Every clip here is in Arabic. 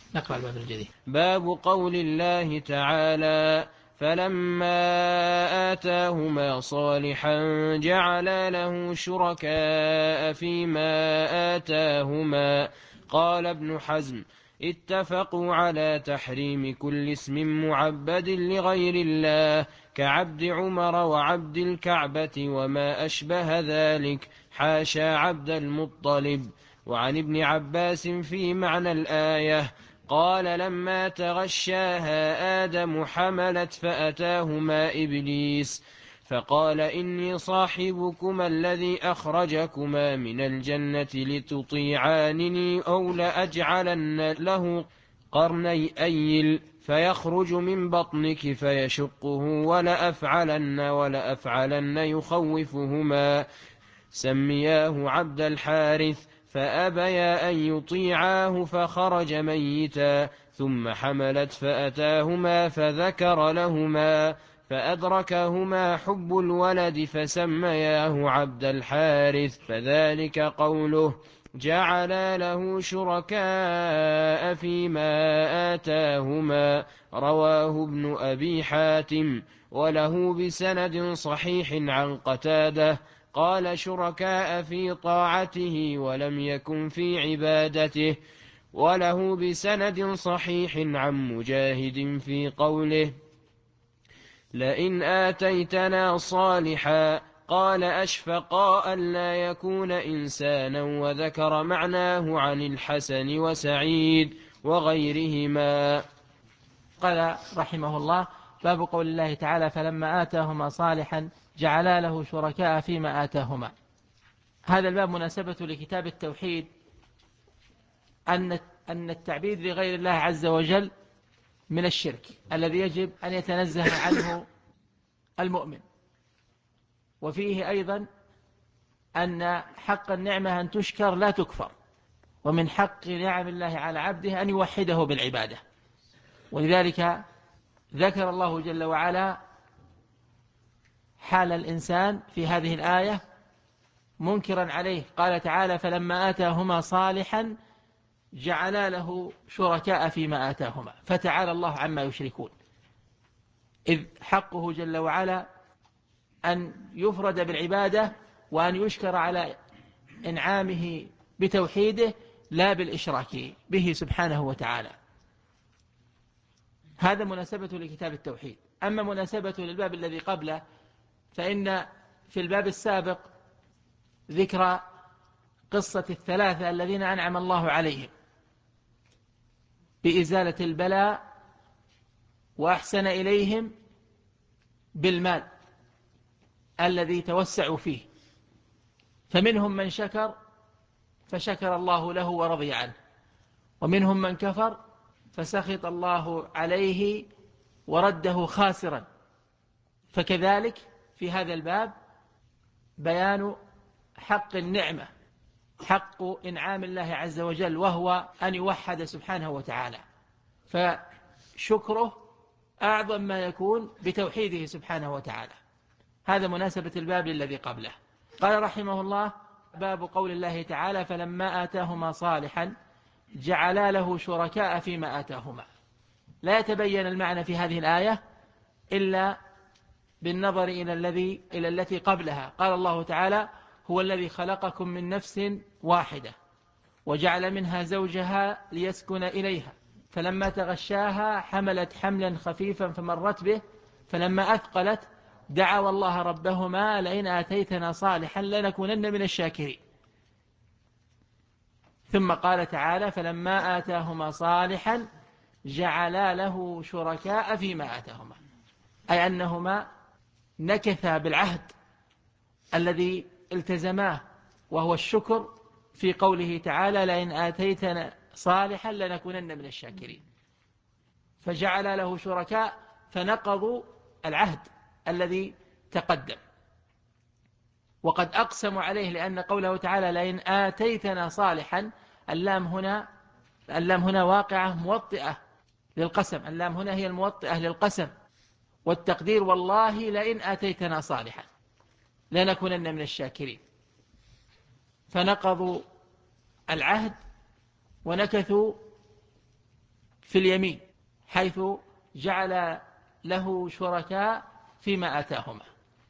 نقرأ الباب الجديد. باب قول الله تعالى: فلما آتاهما صالحا جعلا له شركاء فيما آتاهما. قال ابن حزم: اتفقوا على تحريم كل اسم معبد لغير الله كعبد عمر وعبد الكعبة وما أشبه ذلك، حاشا عبد المطلب. وعن ابن عباس في معنى الآية قال: لما تغشاها آدم حملت فأتاهما إبليس فقال: إني صاحبكما الذي أخرجكما من الجنة لتطيعانني أو لأجعلن له قرني أيل فيخرج من بطنك فيشقه ولأفعلن يخوفهما. سمياه عبد الحارث فأبيا أن يطيعاه فخرج ميتا، ثم حملت فأتاهما فذكر لهما فأدركهما حب الولد فسمياه عبد الحارث، فذلك قوله: جعل له شركاء فيما آتاهما. رواه ابن أبي حاتم وله بسند صحيح عن قتادة قال: شركاء في طاعته ولم يكن في عبادته. وله بسند صحيح عن مجاهد في قوله: لئن آتيتنا صالحا. قال: أشفقا ألا يكون إنسانا، وذكر معناه عن الحسن وسعيد وغيرهما. قال رحمه الله: باب قول الله تعالى: فلما آتاهما صالحا جعلا له شركاء فيما آتاهما. هذا الباب مناسبة لكتاب التوحيد أن التعبيد لغير الله عز وجل من الشرك الذي يجب أن يتنزه عنه المؤمن، وفيه أيضا أن حق النعمة أن تشكر لا تكفر، ومن حق نعم الله على عبده أن يوحده بالعبادة. ولذلك ذكر الله جل وعلا حال الإنسان في هذه الآية منكرا عليه. قال تعالى: فلما آتاهما صالحا جعلا له شركاء فيما آتاهما. فتعالى الله عما يشركون، إذ حقه جل وعلا أن يفرد بالعبادة وأن يشكر على إنعامه بتوحيده لا بالإشراك به سبحانه وتعالى. هذا مناسبة لكتاب التوحيد. أما مناسبة للباب الذي قبله فإن في الباب السابق ذكر قصة الثلاثة الذين أنعم الله عليهم بإزالة البلاء وأحسن إليهم بالمال الذي توسعوا فيه، فمنهم من شكر فشكر الله له ورضي عنه، ومنهم من كفر فسخط الله عليه ورده خاسرا. فكذلك في هذا الباب بيان حق النعمة، حق إنعام الله عز وجل، وهو أن يوحد سبحانه وتعالى، فشكره أعظم ما يكون بتوحيده سبحانه وتعالى. هذا مناسبة الباب للذي قبله. قال رحمه الله: باب قول الله تعالى: فلما آتاهما صالحا جعلا له شركاء فيما آتاهما. لا يتبين المعنى في هذه الآية إلا بالنظر إلى التي قبلها. قال الله تعالى: هو الذي خلقكم من نفس واحدة وجعل منها زوجها ليسكن إليها فلما تغشاها حملت حملا خفيفا فمرت به فلما أثقلت دعوا الله ربهما لئن آتيتنا صالحا لنكونن من الشاكرين. ثم قال تعالى: فلما آتاهما صالحا جعلا له شركاء فيما آتاهما، أي أنهما نكثا بالعهد الذي التزماه، وهو الشكر في قوله تعالى: لئن آتيتنا صالحا لنكونن من الشاكرين. فجعل له شركاء فنقضوا العهد الذي تقدم، وقد أقسموا عليه، لأن قوله تعالى: لئن آتيتنا صالحا، اللام هنا واقعة موطئة للقسم، اللام هنا هي الموطئة للقسم، والتقدير: والله لئن آتيتنا صالحا لنكونن من الشاكرين. فنقضوا العهد ونكثوا في اليمين، حيث جعل له شركاء فيما آتاهما.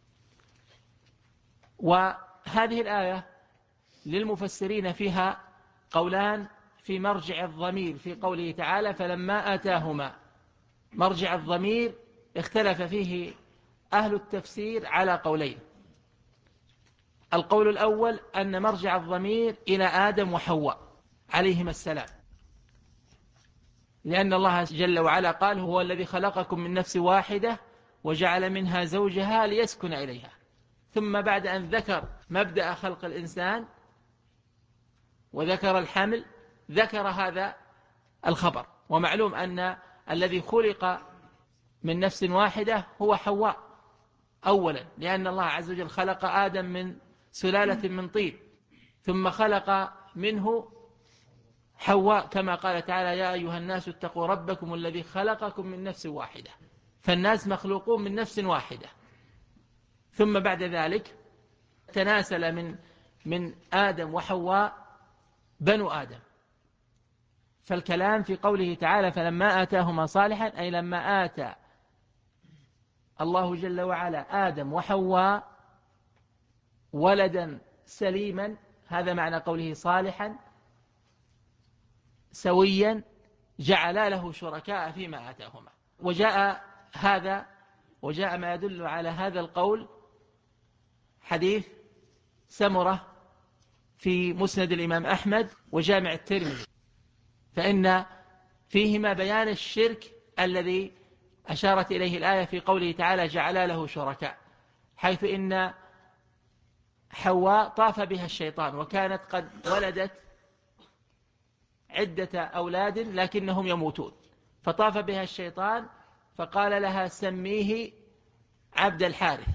وهذه الآية للمفسرين فيها قولان في مرجع الضمير في قوله تعالى فلما آتاهما. مرجع الضمير اختلف فيه أهل التفسير على قولين. القول الأول أن مرجع الضمير إلى آدم وحواء عليهما السلام، لأن الله جل وعلا قال هو الذي خلقكم من نفس واحدة وجعل منها زوجها ليسكن إليها، ثم بعد أن ذكر مبدأ خلق الإنسان وذكر الحمل ذكر هذا الخبر. ومعلوم أن الذي خلق من نفس واحدة هو حواء أولا، لأن الله عز وجل خلق آدم من سلالة من طين، ثم خلق منه حواء كما قال تعالى يا أيها الناس اتقوا ربكم الذي خلقكم من نفس واحدة. فالناس مخلوقون من نفس واحدة، ثم بعد ذلك تناسل من آدم وحواء بنو آدم. فالكلام في قوله تعالى فلما آتاهما صالحا أي لما آتى الله جل وعلا آدم وحواء ولدا سليما، هذا معنى قوله صالحا سويا، جعل له شركاء فيما آتاهما. وجاء ما يدل على هذا القول حديث سمرة في مسند الإمام أحمد وجامع الترمذي، فإن فيهما بيان الشرك الذي أشارت إليه الآية في قوله تعالى جعل له شركاء، حيث إن حواء طاف بها الشيطان وكانت قد ولدت عدة أولاد لكنهم يموتون، فطاف بها الشيطان فقال لها سميه عبد الحارث،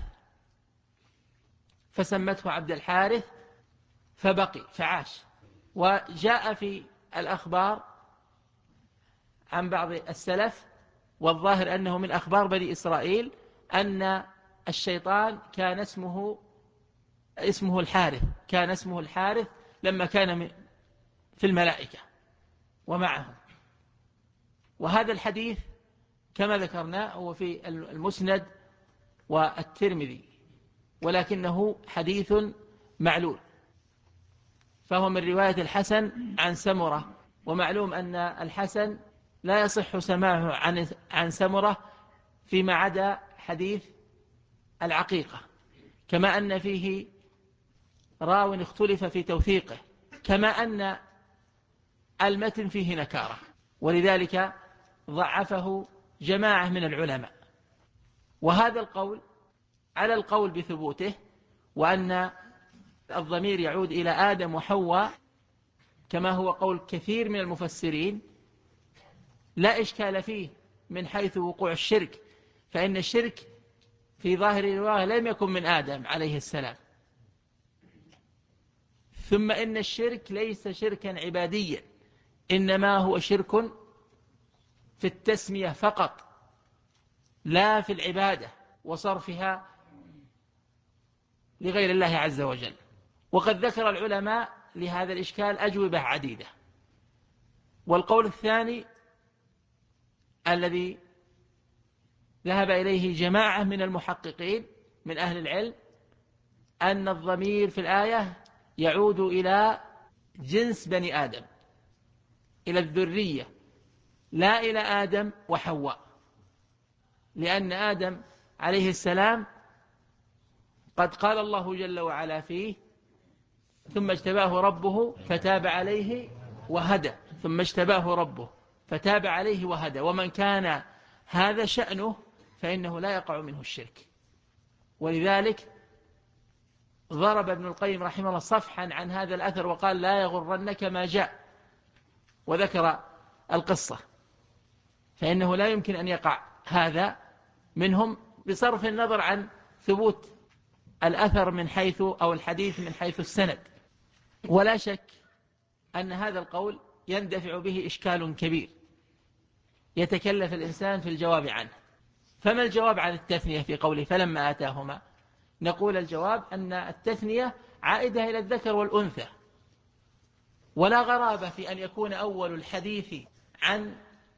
فسمته عبد الحارث فبقي فعاش. وجاء في الأخبار عن بعض السلف والظاهر أنه من أخبار بني إسرائيل أن الشيطان كان اسمه الحارث، كان اسمه الحارث لما كان في الملائكة ومعهم. وهذا الحديث كما ذكرنا هو في المسند والترمذي، ولكنه حديث معلول، فهو من رواية الحسن عن سمرة، ومعلوم أن الحسن لا يصح سماعه عن سمرة فيما عدا حديث العقيقة، كما أن فيه راو اختلف في توثيقه، كما أن المتن فيه نكارة، ولذلك ضعفه جماعة من العلماء. وهذا القول على القول بثبوته، وأن الضمير يعود إلى آدم وحواء كما هو قول كثير من المفسرين، لا إشكال فيه من حيث وقوع الشرك، فإن الشرك في ظاهر الرواية لم يكن من آدم عليه السلام. ثم إن الشرك ليس شركا عباديا، إنما هو شرك في التسمية فقط، لا في العبادة وصرفها لغير الله عز وجل. وقد ذكر العلماء لهذا الإشكال أجوبة عديدة. والقول الثاني الذي ذهب إليه جماعة من المحققين من أهل العلم أن الضمير في الآية يعود إلى جنس بني آدم، إلى الذرية، لا إلى آدم وحواء، لأن آدم عليه السلام قد قال الله جل وعلا فيه ثم اجتباه ربه فتاب عليه وهدى، ثم اجتباه ربه فتاب عليه وهدى، ومن كان هذا شأنه فإنه لا يقع منه الشرك. ولذلك ضرب ابن القيم رحمه الله صفحا عن هذا الأثر وقال لا يغرنك ما جاء، وذكر القصة، فإنه لا يمكن أن يقع هذا منهم بصرف النظر عن ثبوت الأثر من حيث أو الحديث من حيث السند. ولا شك أن هذا القول يندفع به إشكال كبير يتكلف الإنسان في الجواب عنه. فما الجواب عن التثنية في قوله فلما آتاهما؟ نقول الجواب أن التثنية عائدة إلى الذكر والأنثى، ولا غرابة في أن يكون أول الحديث عن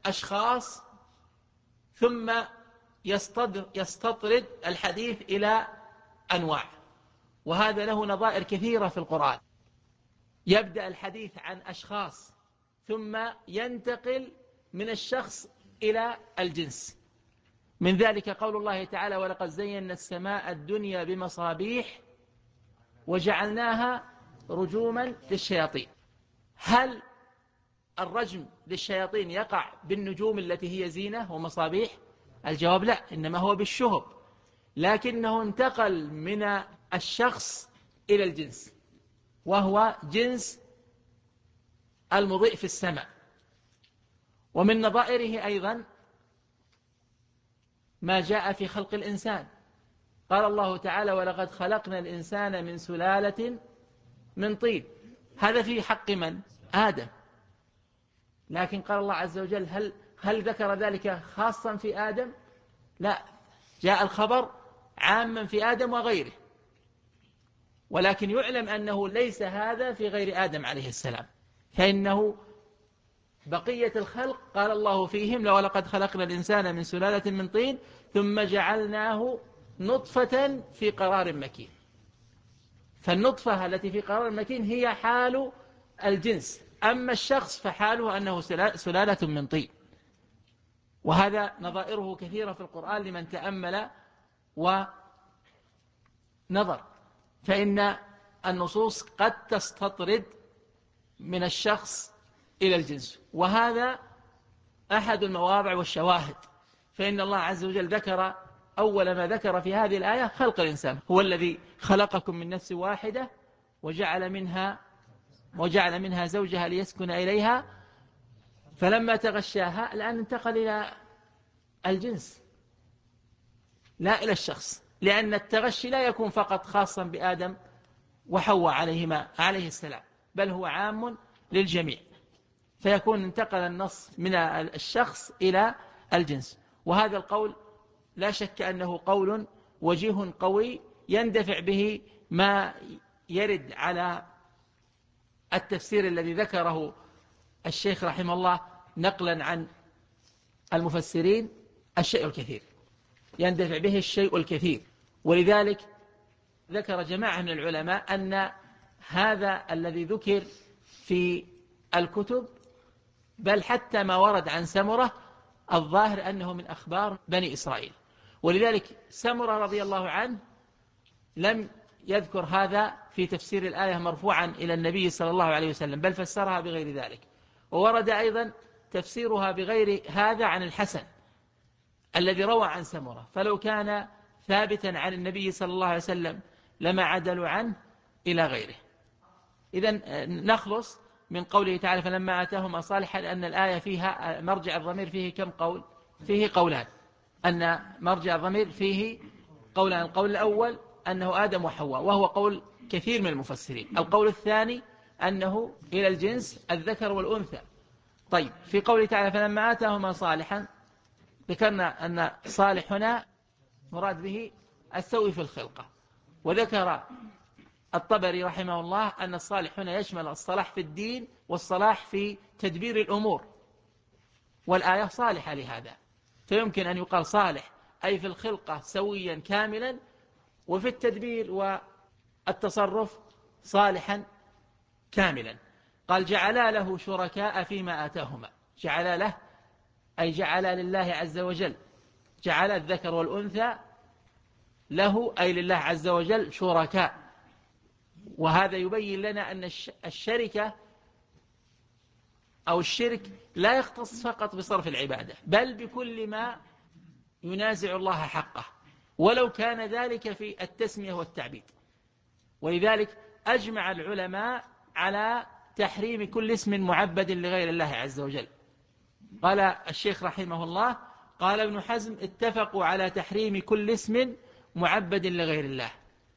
أشخاص ثم يستطرد الحديث إلى أنواع، وهذا له نظائر كثيرة في القرآن. يبدأ الحديث عن أشخاص ثم ينتقل من الشخص إلى الجنس. من ذلك قول الله تعالى: ولقد زينا السماء الدنيا بمصابيح وجعلناها رجوما للشياطين. هل الرجم للشياطين يقع بالنجوم التي هي زينة ومصابيح؟ الجواب لا، إنما هو بالشهب، لكنه انتقل من الشخص إلى الجنس، وهو جنس المضيء في السماء. ومن نظائره أيضا ما جاء في خلق الإنسان. قال الله تعالى: ولقد خلقنا الإنسان من سلالة من طين. هذا في حق من؟ آدم. لكن قال الله عز وجل: هل ذكر ذلك خاصا في آدم؟ لا، جاء الخبر عاما في آدم وغيره، ولكن يعلم أنه ليس هذا في غير آدم عليه السلام، فإنه بقية الخلق قال الله فيهم: ولقد خلقنا الإنسان من سلالة من طين ثم جعلناه نطفة في قرار مكين. فالنطفة التي في قرار مكين هي حال الجنس، أما الشخص فحاله أنه سلالة من طين. وهذا نظائره كثيرة في القرآن لمن تأمل ونظر، فإن النصوص قد تستطرد من الشخص إلى الجنس، وهذا أحد المواضع والشواهد. فإن الله عز وجل ذكر أول ما ذكر في هذه الآية خلق الإنسان. هو الذي خلقكم من نفس واحدة وجعل منها زوجها ليسكن إليها، فلما تغشاها الآن انتقل إلى الجنس لا إلى الشخص، لأن التغشي لا يكون فقط خاصا بآدم وحواء عليه السلام، بل هو عام للجميع، فيكون انتقل النص من الشخص إلى الجنس. وهذا القول لا شك أنه قول وجيه قوي يندفع به ما يرد على التفسير الذي ذكره الشيخ رحمه الله نقلا عن المفسرين: الشيء الكثير، يندفع به الشيء الكثير. ولذلك ذكر جماعة من العلماء أن هذا الذي ذكر في الكتب، بل حتى ما ورد عن سمرة، الظاهر أنه من أخبار بني إسرائيل. ولذلك سمرة رضي الله عنه لم يذكر هذا في تفسير الآية مرفوعا إلى النبي صلى الله عليه وسلم، بل فسرها بغير ذلك. وورد أيضا تفسيرها بغير هذا عن الحسن الذي روى عن سمرة، فلو كان ثابتا عن النبي صلى الله عليه وسلم لما عدلوا عنه إلى غيره. إذن نخلص من قوله تعالى: فلما آتاهما صالحا، أن الآية فيها مرجع الضمير فيه كم قول؟ فيه قولان، أن مرجع الضمير فيه قولان. القول الأول أنه آدم وحواء، وهو قول كثير من المفسرين. القول الثاني أنه إلى الجنس الذكر والأنثى. طيب، في قوله تعالى: فلما آتاهما صالحا، ذكرنا أن صالح هنا مراد به السوي في الخلقة، وذكر الطبري رحمه الله أن الصالح هنا يشمل الصلاح في الدين والصلاح في تدبير الأمور، والآية صالحة لهذا، فيمكن أن يقال صالح أي في الخلقة سويا كاملا، وفي التدبير والتصرف صالحا كاملا. قال: جعلا له شركاء فيما آتاهما. جعلا له أي جعلا لله عز وجل، جعل الذكر والأنثى له أي لله عز وجل شركاء. وهذا يبين لنا أن الشركة أو الشرك لا يختص فقط بصرف العبادة، بل بكل ما ينازع الله حقه، ولو كان ذلك في التسمية والتعبيد. ولذلك أجمع العلماء على تحريم كل اسم معبد لغير الله عز وجل. قال الشيخ رحمه الله: قال ابن حزم: اتفقوا على تحريم كل اسم معبد لغير الله،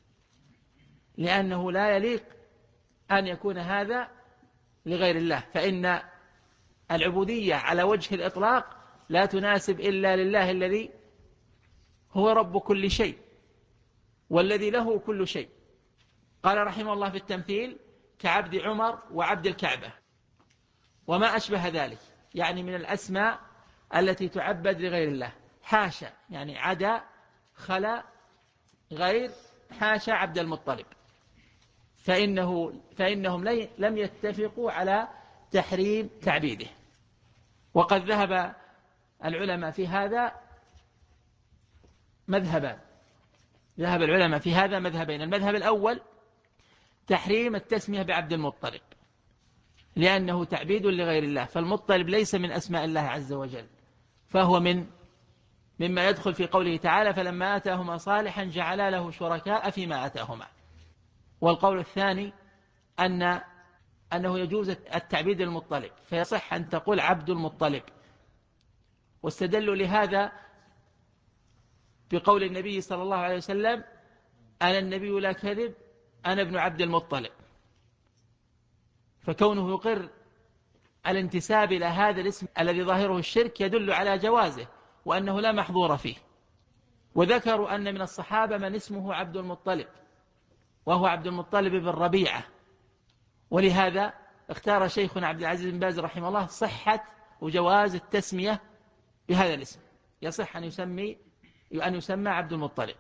لأنه لا يليق أن يكون هذا لغير الله، فإن العبودية على وجه الإطلاق لا تناسب إلا لله الذي هو رب كل شيء والذي له كل شيء. قال رحمه الله في التمثيل: كعبد عمر وعبد الكعبة وما أشبه ذلك، يعني من الأسماء التي تعبد لغير الله. حاشا يعني عدا، خلا، غير، حاشا عبد المطلب، فإنهم لم يتفقوا على تحريم تعبيده. وقد ذهب العلماء في هذا مذهبان، ذهب العلماء في هذا مذهبين. المذهب الأول تحريم التسمية بعبد المطلب، لأنه تعبيد لغير الله، فالمطلب ليس من أسماء الله عز وجل، فهو مما يدخل في قوله تعالى فلما آتاهما صالحا جعلا له شركاء فيما آتاهما. والقول الثاني أنه يجوز التعبيد المطلب، فيصح أن تقول عبد المطلب. واستدلوا لهذا بقول النبي صلى الله عليه وسلم أنا النبي لا كذب أنا ابن عبد المطلب، فكونه يقر الانتساب إلى هذا الاسم الذي ظاهره الشرك يدل على جوازه وأنه لا محظور فيه. وذكروا أن من الصحابة من اسمه عبد المطلب، وهو عبد المطلب بن ربيعة، ولهذا اختار شيخنا عبد العزيز بن باز رحمه الله صحة وجواز التسمية بهذا الاسم، يصح أن يسمى عبد المطلب.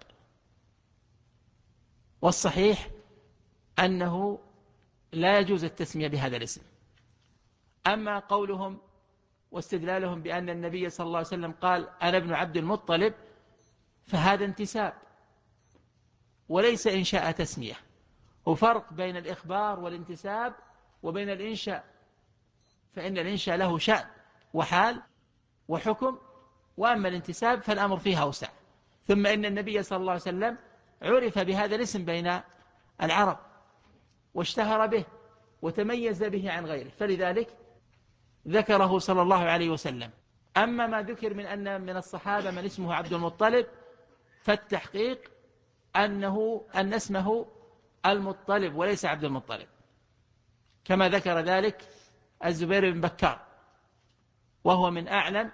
والصحيح أنه لا يجوز التسمية بهذا الاسم. أما قولهم واستدلالهم بأن النبي صلى الله عليه وسلم قال أنا ابن عبد المطلب، فهذا انتساب وليس إنشاء تسمية. وفرق بين الإخبار والانتساب وبين الإنشاء، فإن الإنشاء له شأن وحال وحكم، وأما الانتساب فالأمر فيه أوسع. ثم إن النبي صلى الله عليه وسلم عرف بهذا الاسم بين العرب واشتهر به وتميز به عن غيره، فلذلك ذكره صلى الله عليه وسلم. أما ما ذكر من أن من الصحابة من اسمه عبد المطلب، فالتحقيق أن اسمه المطلب وليس عبد المطلب، كما ذكر ذلك الزبير بن بكار، وهو من أعلم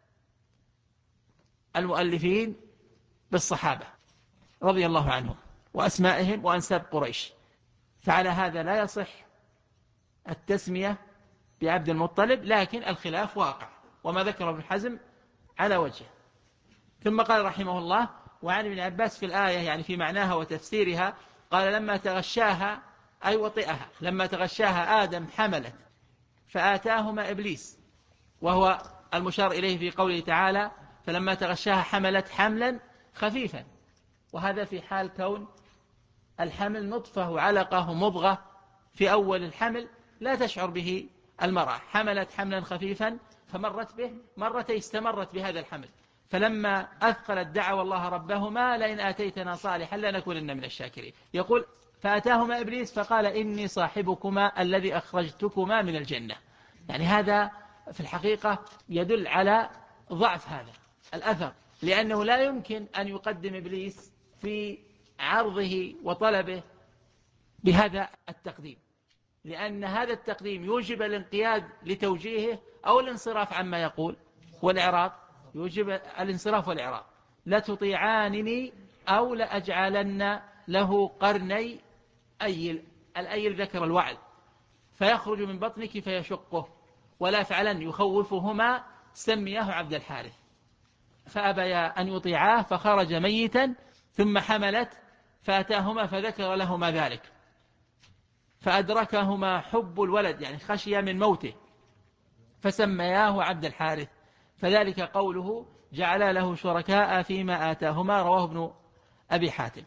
المؤلفين بالصحابة رضي الله عنهم وأسمائهم وأنساب قريش. فعلى هذا لا يصح التسمية بعبد المطلب، لكن الخلاف واقع، وما ذكر ابن حزم على وجهه. ثم قال رحمه الله وعن ابن عباس في الآية يعني في معناها وتفسيرها، قال لما تغشاها أي وطئها، لما تغشاها آدم حملت فآتاهما إبليس، وهو المشار إليه في قوله تعالى فلما تغشاها حملت حملا خفيفا، وهذا في حال كون الحمل نطفة وعلقة مضغة في أول الحمل لا تشعر به المرأة. حملت حملا خفيفا فمرت به مرتين، استمرت بهذا الحمل، فلما أثقلت دعوا الله ربهما لئن آتيتنا صالحا لنكونن من الشاكرين. يقول فأتاهما إبليس فقال إني صاحبكما الذي أخرجتكما من الجنة. يعني هذا في الحقيقة يدل على ضعف هذا الأثر، لأنه لا يمكن أن يقدم إبليس في عرضه وطلبه بهذا التقديم، لأن هذا التقديم يوجب الانقياد لتوجيهه أو الانصراف عما يقول، والإعراض يوجب الانصراف والإعراض. لتطيعانني أو لأجعلن له قرني أيل، الأيل ذكر الوعل، فيخرج من بطنك فيشقه، ولا فعلن يخوفهما سمياه عبد الحارث. فأبيا أن يطيعاه فخرج ميتا، ثم حملت فأتاهما فذكر لهما ذلك، فأدركهما حب الولد يعني خشية من موته، فسمياه عبد الحارث، فذلك قوله جعل له شركاء فيما آتاهما، رواه ابن أبي حاتم.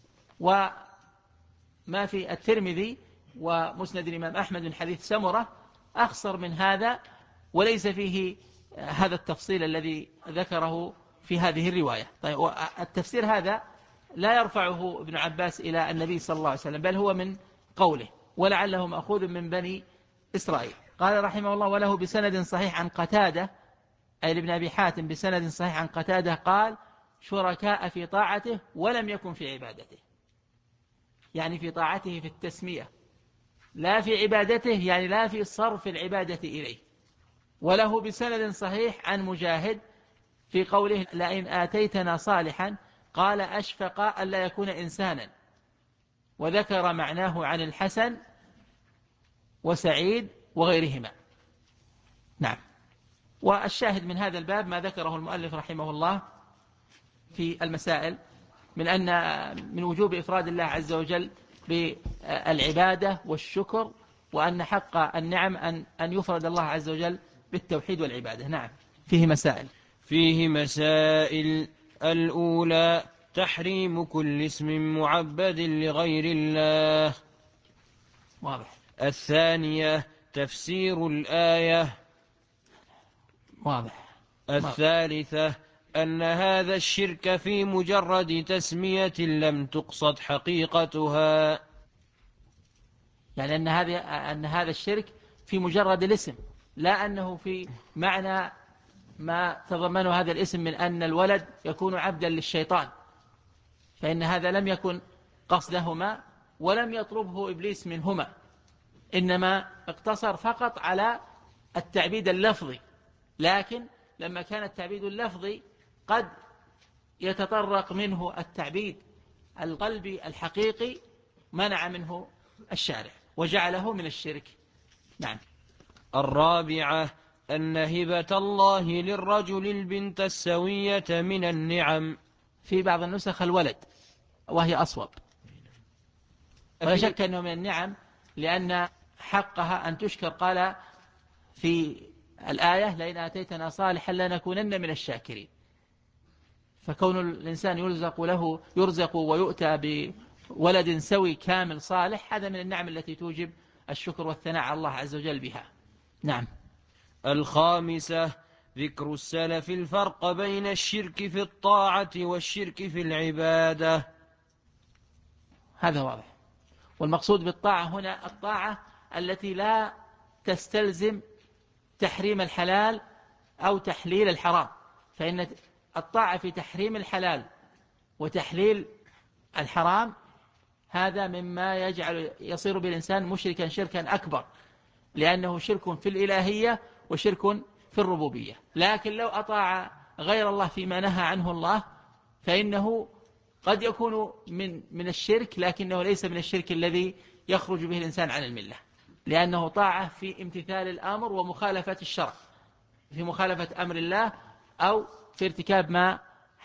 وما في الترمذي ومسند الإمام أحمد من حديث سمرة أخصر من هذا، وليس فيه هذا التفصيل الذي ذكره في هذه الرواية. طيب، التفسير هذا لا يرفعه ابن عباس إلى النبي صلى الله عليه وسلم، بل هو من قوله ولعله مأخوذ من بني إسرائيل. قال رحمه الله وله بسند صحيح عن قتادة، أي لابن أبي حاتم بسند صحيح عن قتادة قال شركاء في طاعته ولم يكن في عبادته، يعني في طاعته في التسمية، لا في عبادته، يعني لا في صرف العبادة إليه. وله بسند صحيح عن مجاهد في قوله لئن آتيتنا صالحا، قال أشفق ألا يكون إنسانا، وذكر معناه عن الحسن وسعيد وغيرهما. نعم. والشاهد من هذا الباب ما ذكره المؤلف رحمه الله في المسائل من وجوب إفراد الله عز وجل بالعبادة والشكر، وأن حق النعم أن يفرد الله عز وجل بالتوحيد والعبادة. نعم. فيه مسائل. الأولى تحريم كل اسم معبد لغير الله. واضح. الثانية تفسير الآية. واضح. الثالثة أن هذا الشرك في مجرد تسمية لم تقصد حقيقتها، يعني أن هذا الشرك في مجرد الاسم، لا أنه في معنى ما تضمنه هذا الاسم من أن الولد يكون عبدا للشيطان، فإن هذا لم يكن قصدهما ولم يطلبه إبليس منهما، إنما اقتصر فقط على التعبيد اللفظي. لكن لما كان التعبيد اللفظي قد يتطرق منه التعبيد القلبي الحقيقي، منع منه الشارع وجعله من الشرك. نعم. الرابعة أن هبة الله للرجل البنت السوية من النعم. في بعض النسخ الولد وهي أصوب، ولا شك أنه من النعم لأن حقها أن تشكر. قال في الآية لئن آتيتنا صالحا لنكونن من الشاكرين، فكون الإنسان يرزق ويؤتى بولد سوي كامل صالح، هذا من النعم التي توجب الشكر والثناء على الله عز وجل بها. نعم. الخامسة ذكر السلف الفرق بين الشرك في الطاعة والشرك في العبادة. هذا واضح. والمقصود بالطاعة هنا الطاعة التي لا تستلزم تحريم الحلال أو تحليل الحرام، فإن الطاعة في تحريم الحلال وتحليل الحرام هذا مما يصير بالإنسان مشركا شركا أكبر، لأنه شرك في الإلهية وشرك في الربوبية. لكن لو أطاع غير الله فيما نهى عنه الله فإنه قد يكون من الشرك، لكنه ليس من الشرك الذي يخرج به الإنسان عن الملة، لأنه طاعة في امتثال الأمر ومخالفة الشرع، في مخالفة أمر الله أو في ارتكاب ما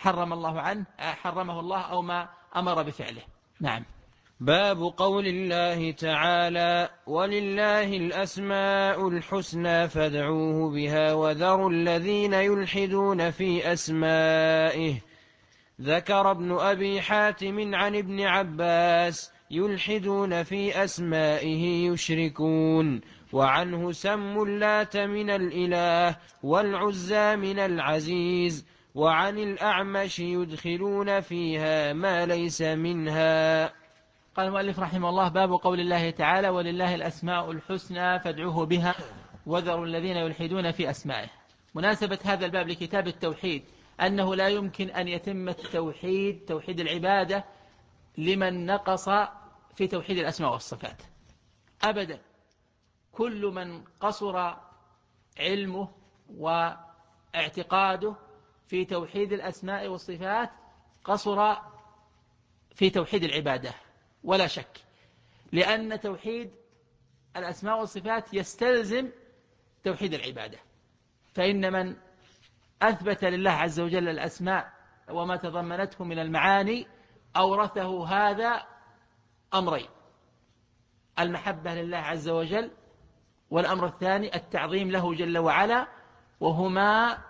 حرمه الله أو ما أمر بفعله. نعم. باب قول الله تعالى ولله الأسماء الحسنى فادعوه بها وذروا الذين يلحدون في أسمائه. ذكر ابن أبي حاتم عن ابن عباس يلحدون في أسمائه يشركون، وعنه سموا اللات من الإله والعزى من العزيز، وعن الأعمش يدخلون فيها ما ليس منها. قال المؤلف رحمه الله باب قول الله تعالى ولله الأسماء الحسنى فادعوه بها وذروا الذين يلحدون في أسمائه. مناسبة هذا الباب لكتاب التوحيد أنه لا يمكن أن يتم توحيد العبادة لمن نقص في توحيد الأسماء والصفات أبدا. كل من قصر علمه واعتقاده في توحيد الأسماء والصفات قصر في توحيد العبادة ولا شك، لأن توحيد الأسماء والصفات يستلزم توحيد العبادة. فإن من أثبت لله عز وجل الأسماء وما تضمنته من المعاني أورثه هذا أمرين: المحبة لله عز وجل، والأمر الثاني التعظيم له جل وعلا، وهما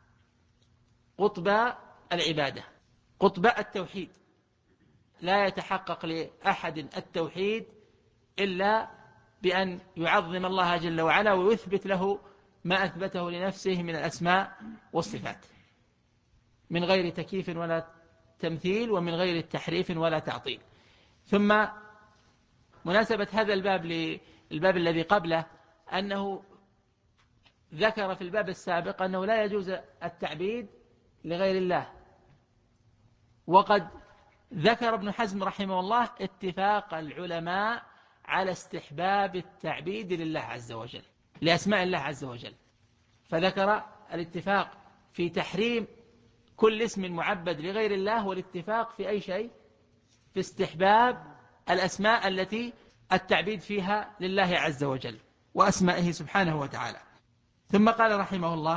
قطب العبادة، قطب التوحيد. لا يتحقق لأحد التوحيد إلا بأن يعظم الله جل وعلا ويثبت له ما أثبته لنفسه من الأسماء والصفات من غير تكييف ولا تمثيل ومن غير تحريف ولا تعطيل. ثم مناسبة هذا الباب للباب الذي قبله أنه ذكر في الباب السابق أنه لا يجوز التعبيد لغير الله، وقد ذكر ابن حزم رحمه الله اتفاق العلماء على استحباب التعبيد لله عز وجل لأسماء الله عز وجل، فذكر الاتفاق في تحريم كل اسم معبد لغير الله، والاتفاق في أي شيء؟ في استحباب الأسماء التي التعبيد فيها لله عز وجل وأسمائه سبحانه وتعالى. ثم قال رحمه الله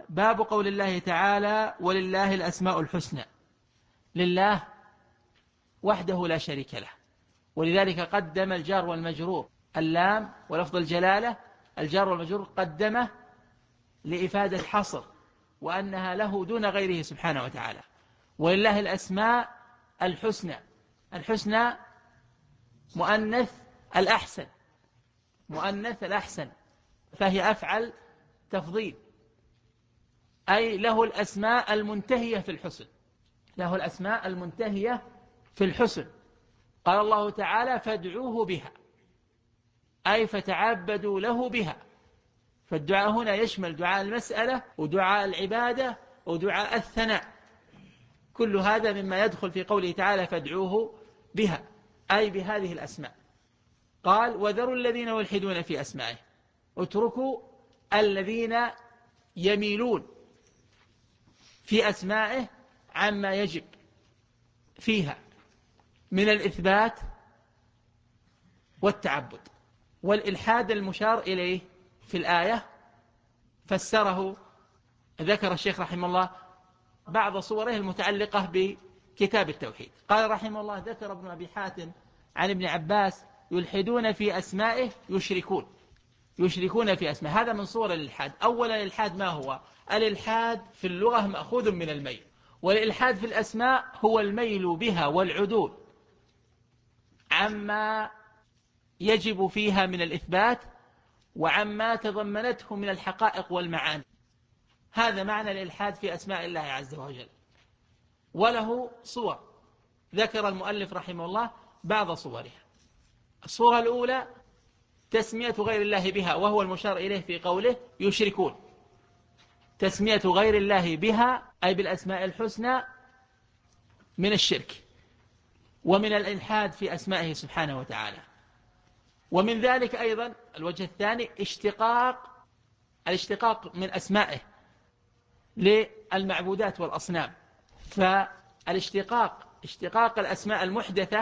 باب قول الله تعالى ولله الأسماء الحسنى. لله وحده لا شريك له، ولذلك قدم الجار والمجرور، اللام ولفظ الجلالة الجار والمجرور قدمه لإفادة حصر، وأنها له دون غيره سبحانه وتعالى. ولله الأسماء الحسنى، الحسنى مؤنث الأحسن، مؤنث الأحسن، فهي أفعل تفضيل، أي له الأسماء المنتهية في الحسن، له الأسماء المنتهية في الحسن. قال الله تعالى فادعوه بها، أي فتعبدوا له بها. فالدعاء هنا يشمل دعاء المسألة ودعاء العبادة ودعاء الثناء، كل هذا مما يدخل في قوله تعالى فادعوه بها، أي بهذه الأسماء. قال وذروا الذين يلحدون في أسمائه، اتركوا الذين يميلون في أسمائه عما يجب فيها من الإثبات والتعبد. والإلحاد المشار إليه في الآية فسره، ذكر الشيخ رحمه الله بعض صوره المتعلقة بكتاب التوحيد. قال رحمه الله ذكر ابن أبي حاتم عن ابن عباس يلحدون في أسمائه يشركون، يشركون في أسماء. هذا من صور الإلحاد. أولا الإلحاد ما هو؟ الإلحاد في اللغة مأخوذ من الميل، والإلحاد في الأسماء هو الميل بها والعدول عما يجب فيها من الإثبات وعما تضمنته من الحقائق والمعاني. هذا معنى الإلحاد في أسماء الله عز وجل، وله صور ذكر المؤلف رحمه الله بعض صورها. الصورة الأولى تسمية غير الله بها، وهو المشار إليه في قوله يشركون، تسمية غير الله بها أي بالأسماء الحسنى من الشرك ومن الإلحاد في أسمائه سبحانه وتعالى. ومن ذلك أيضا الوجه الثاني الاشتقاق من أسمائه للمعبودات والأصنام. فالاشتقاق اشتقاق الأسماء المحدثة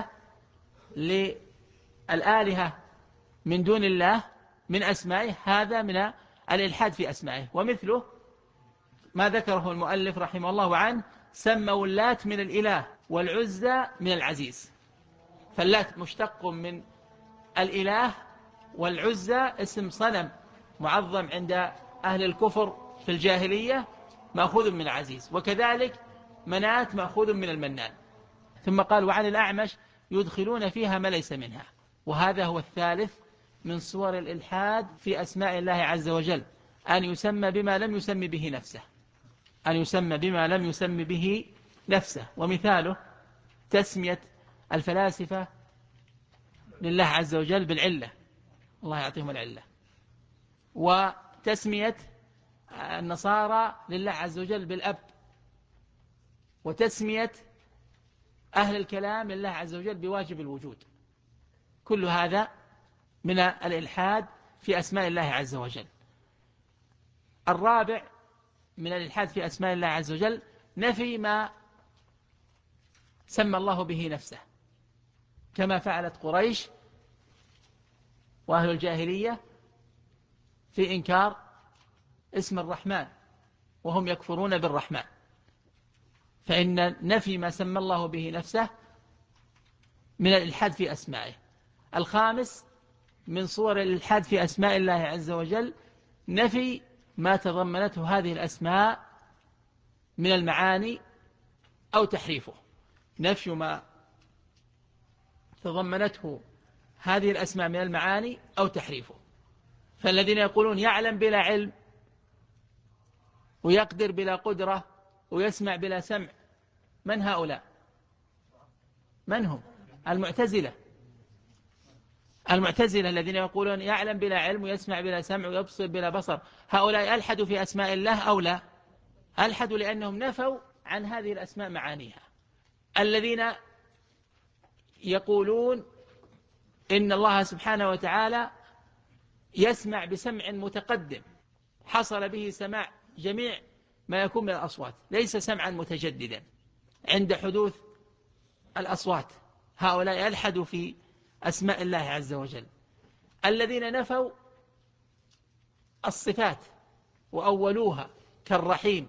للآلهة من دون الله من أسمائه، هذا من الإلحاد في أسمائه. ومثله ما ذكره المؤلف رحمه الله عنه سموا اللات من الإله والعزى من العزيز. فاللات مشتق من الإله، والعزى اسم صنم معظم عند أهل الكفر في الجاهلية مأخوذ من العزيز، وكذلك منات مأخوذ من المنان. ثم قال وعن الأعمش يدخلون فيها ما ليس منها. وهذا هو الثالث من صور الإلحاد في أسماء الله عز وجل، أن يسمى بما لم يسمي به نفسه، أن يسمى بما لم يسمي به نفسه. ومثاله تسمية الفلاسفة لله عز وجل بالعلة، الله يعطيهم العلة، وتسمية النصارى لله عز وجل بالأب، وتسمية أهل الكلام لله عز وجل بواجب الوجود. كل هذا من الإلحاد في أسماء الله عز وجل. الرابع من الإلحاد في أسماء الله عز وجل نفي ما سمى الله به نفسه، كما فعلت قريش وأهل الجاهلية في إنكار اسم الرحمن وهم يكفرون بالرحمن. فإن نفي ما سمى الله به نفسه من الإلحاد في أسمائه. الخامس من صور الإلحاد في أسماء الله عز وجل نفي ما تضمنته هذه الأسماء من المعاني أو تحريفه، نفي ما تضمنته هذه الأسماء من المعاني أو تحريفه. فالذين يقولون يعلم بلا علم ويقدر بلا قدرة ويسمع بلا سمع، من هؤلاء؟ من هم؟ المعتزلة. المعتزلة الذين يقولون يعلم بلا علم ويسمع بلا سمع ويبصر بلا بصر، هؤلاء ألحدوا في أسماء الله أو لا؟ ألحدوا لأنهم نفوا عن هذه الأسماء معانيها. الذين يقولون إن الله سبحانه وتعالى يسمع بسمع متقدم حصل به سماع جميع ما يكون من الأصوات، ليس سمعا متجددا عند حدوث الأصوات، هؤلاء ألحدوا في أسماء الله عز وجل. الذين نفوا الصفات وأولوها كالرحيم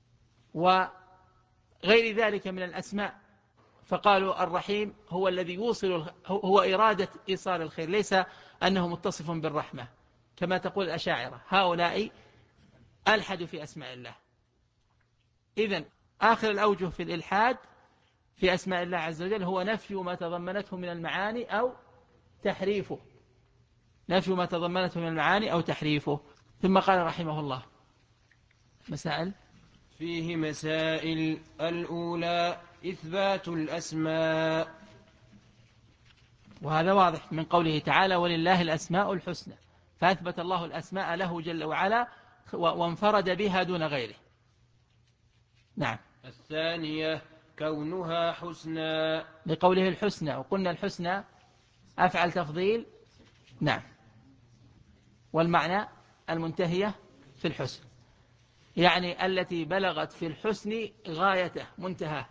وغير ذلك من الأسماء، فقالوا الرحيم هو الذي هو إرادة إيصال الخير، ليس أنه متصف بالرحمة كما تقول الأشاعرة، هؤلاء ألحدوا في أسماء الله. إذن آخر الأوجه في الإلحاد في أسماء الله عز وجل هو نفي ما تضمنته من المعاني أو تحريفه، نفي ما تضمنته من المعاني أو تحريفه. ثم قال رحمه الله مسائل فيه مسائل. الأولى إثبات الأسماء، وهذا واضح من قوله تعالى ولله الأسماء الحسنى، فأثبت الله الأسماء له جل وعلا وانفرد بها دون غيره. نعم. الثانية كونها حسنى، لقوله الحسنى، وقلنا الحسنى أفعل تفضيل. نعم. والمعنى المنتهية في الحسن، يعني التي بلغت في الحسن غايته منتهى،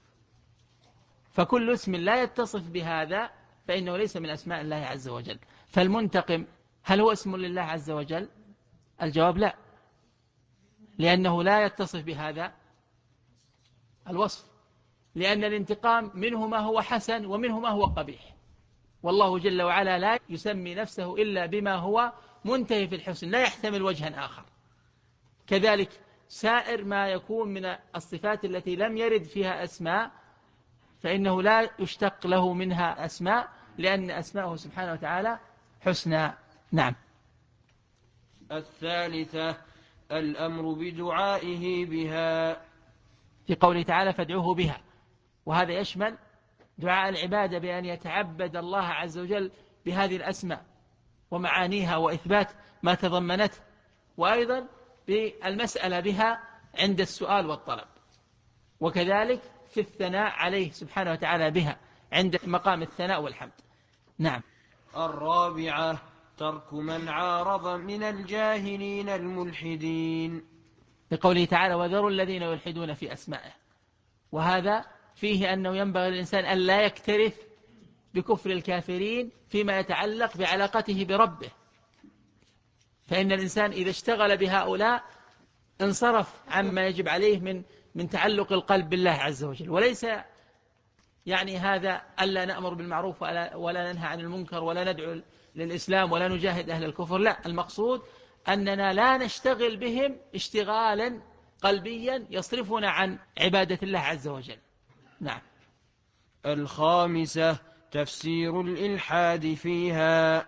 فكل اسم لا يتصف بهذا فإنه ليس من أسماء الله عز وجل. فالمنتقم هل هو اسم لله عز وجل؟ الجواب لا، لأنه لا يتصف بهذا الوصف، لأن الانتقام منه ما هو حسن ومنه ما هو قبيح، والله جل وعلا لا يسمي نفسه إلا بما هو منتهي في الحسن، لا يحتمل وجها آخر. كذلك سائر ما يكون من الصفات التي لم يرد فيها أسماء فإنه لا يشتق له منها أسماء، لأن أسماءه سبحانه وتعالى حسنى. نعم. الثالثة الأمر بدعائه بها، في قوله تعالى فادعوه بها، وهذا يشمل دعاء العبادة بأن يتعبد الله عز وجل بهذه الأسماء ومعانيها وإثبات ما تضمنته، وأيضا بالمسألة بها عند السؤال والطلب، وكذلك في الثناء عليه سبحانه وتعالى بها عند مقام الثناء والحمد. نعم. الرابعة ترك من عارض من الجاهلين الملحدين، لقوله تعالى وذروا الذين يلحدون في أسمائه، وهذا فيه أنه ينبغي للإنسان أن لا يكترث بكفر الكافرين فيما يتعلق بعلاقته بربه، فإن الإنسان إذا اشتغل بهؤلاء انصرف عما يجب عليه من تعلق القلب بالله عز وجل. وليس يعني هذا ألا نأمر بالمعروف ولا ننهى عن المنكر ولا ندعو للإسلام ولا نجاهد أهل الكفر، لا، المقصود أننا لا نشتغل بهم اشتغالا قلبيا يصرفنا عن عبادة الله عز وجل. نعم. الخامسة تفسير الإلحاد فيها،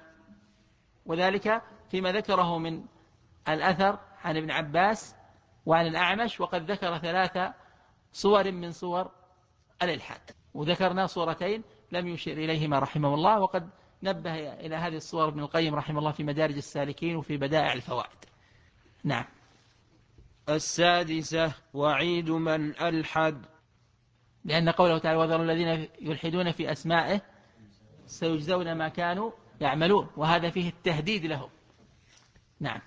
وذلك فيما ذكره من الأثر عن ابن عباس وعن الأعمش، وقد ذكر 3 صور من صور الإلحاد، وذكرنا صورتين لم يشير إليهما رحمه الله، وقد نبه إلى هذه الصور ابن القيم رحمه الله في مدارج السالكين وفي بدائع الفوائد. نعم. السادسة وعيد من ألحد، لأن قوله تعالى وذروا الذين يلحدون في أسمائه سيجزون ما كانوا يعملون، وهذا فيه التهديد لهم. نعم.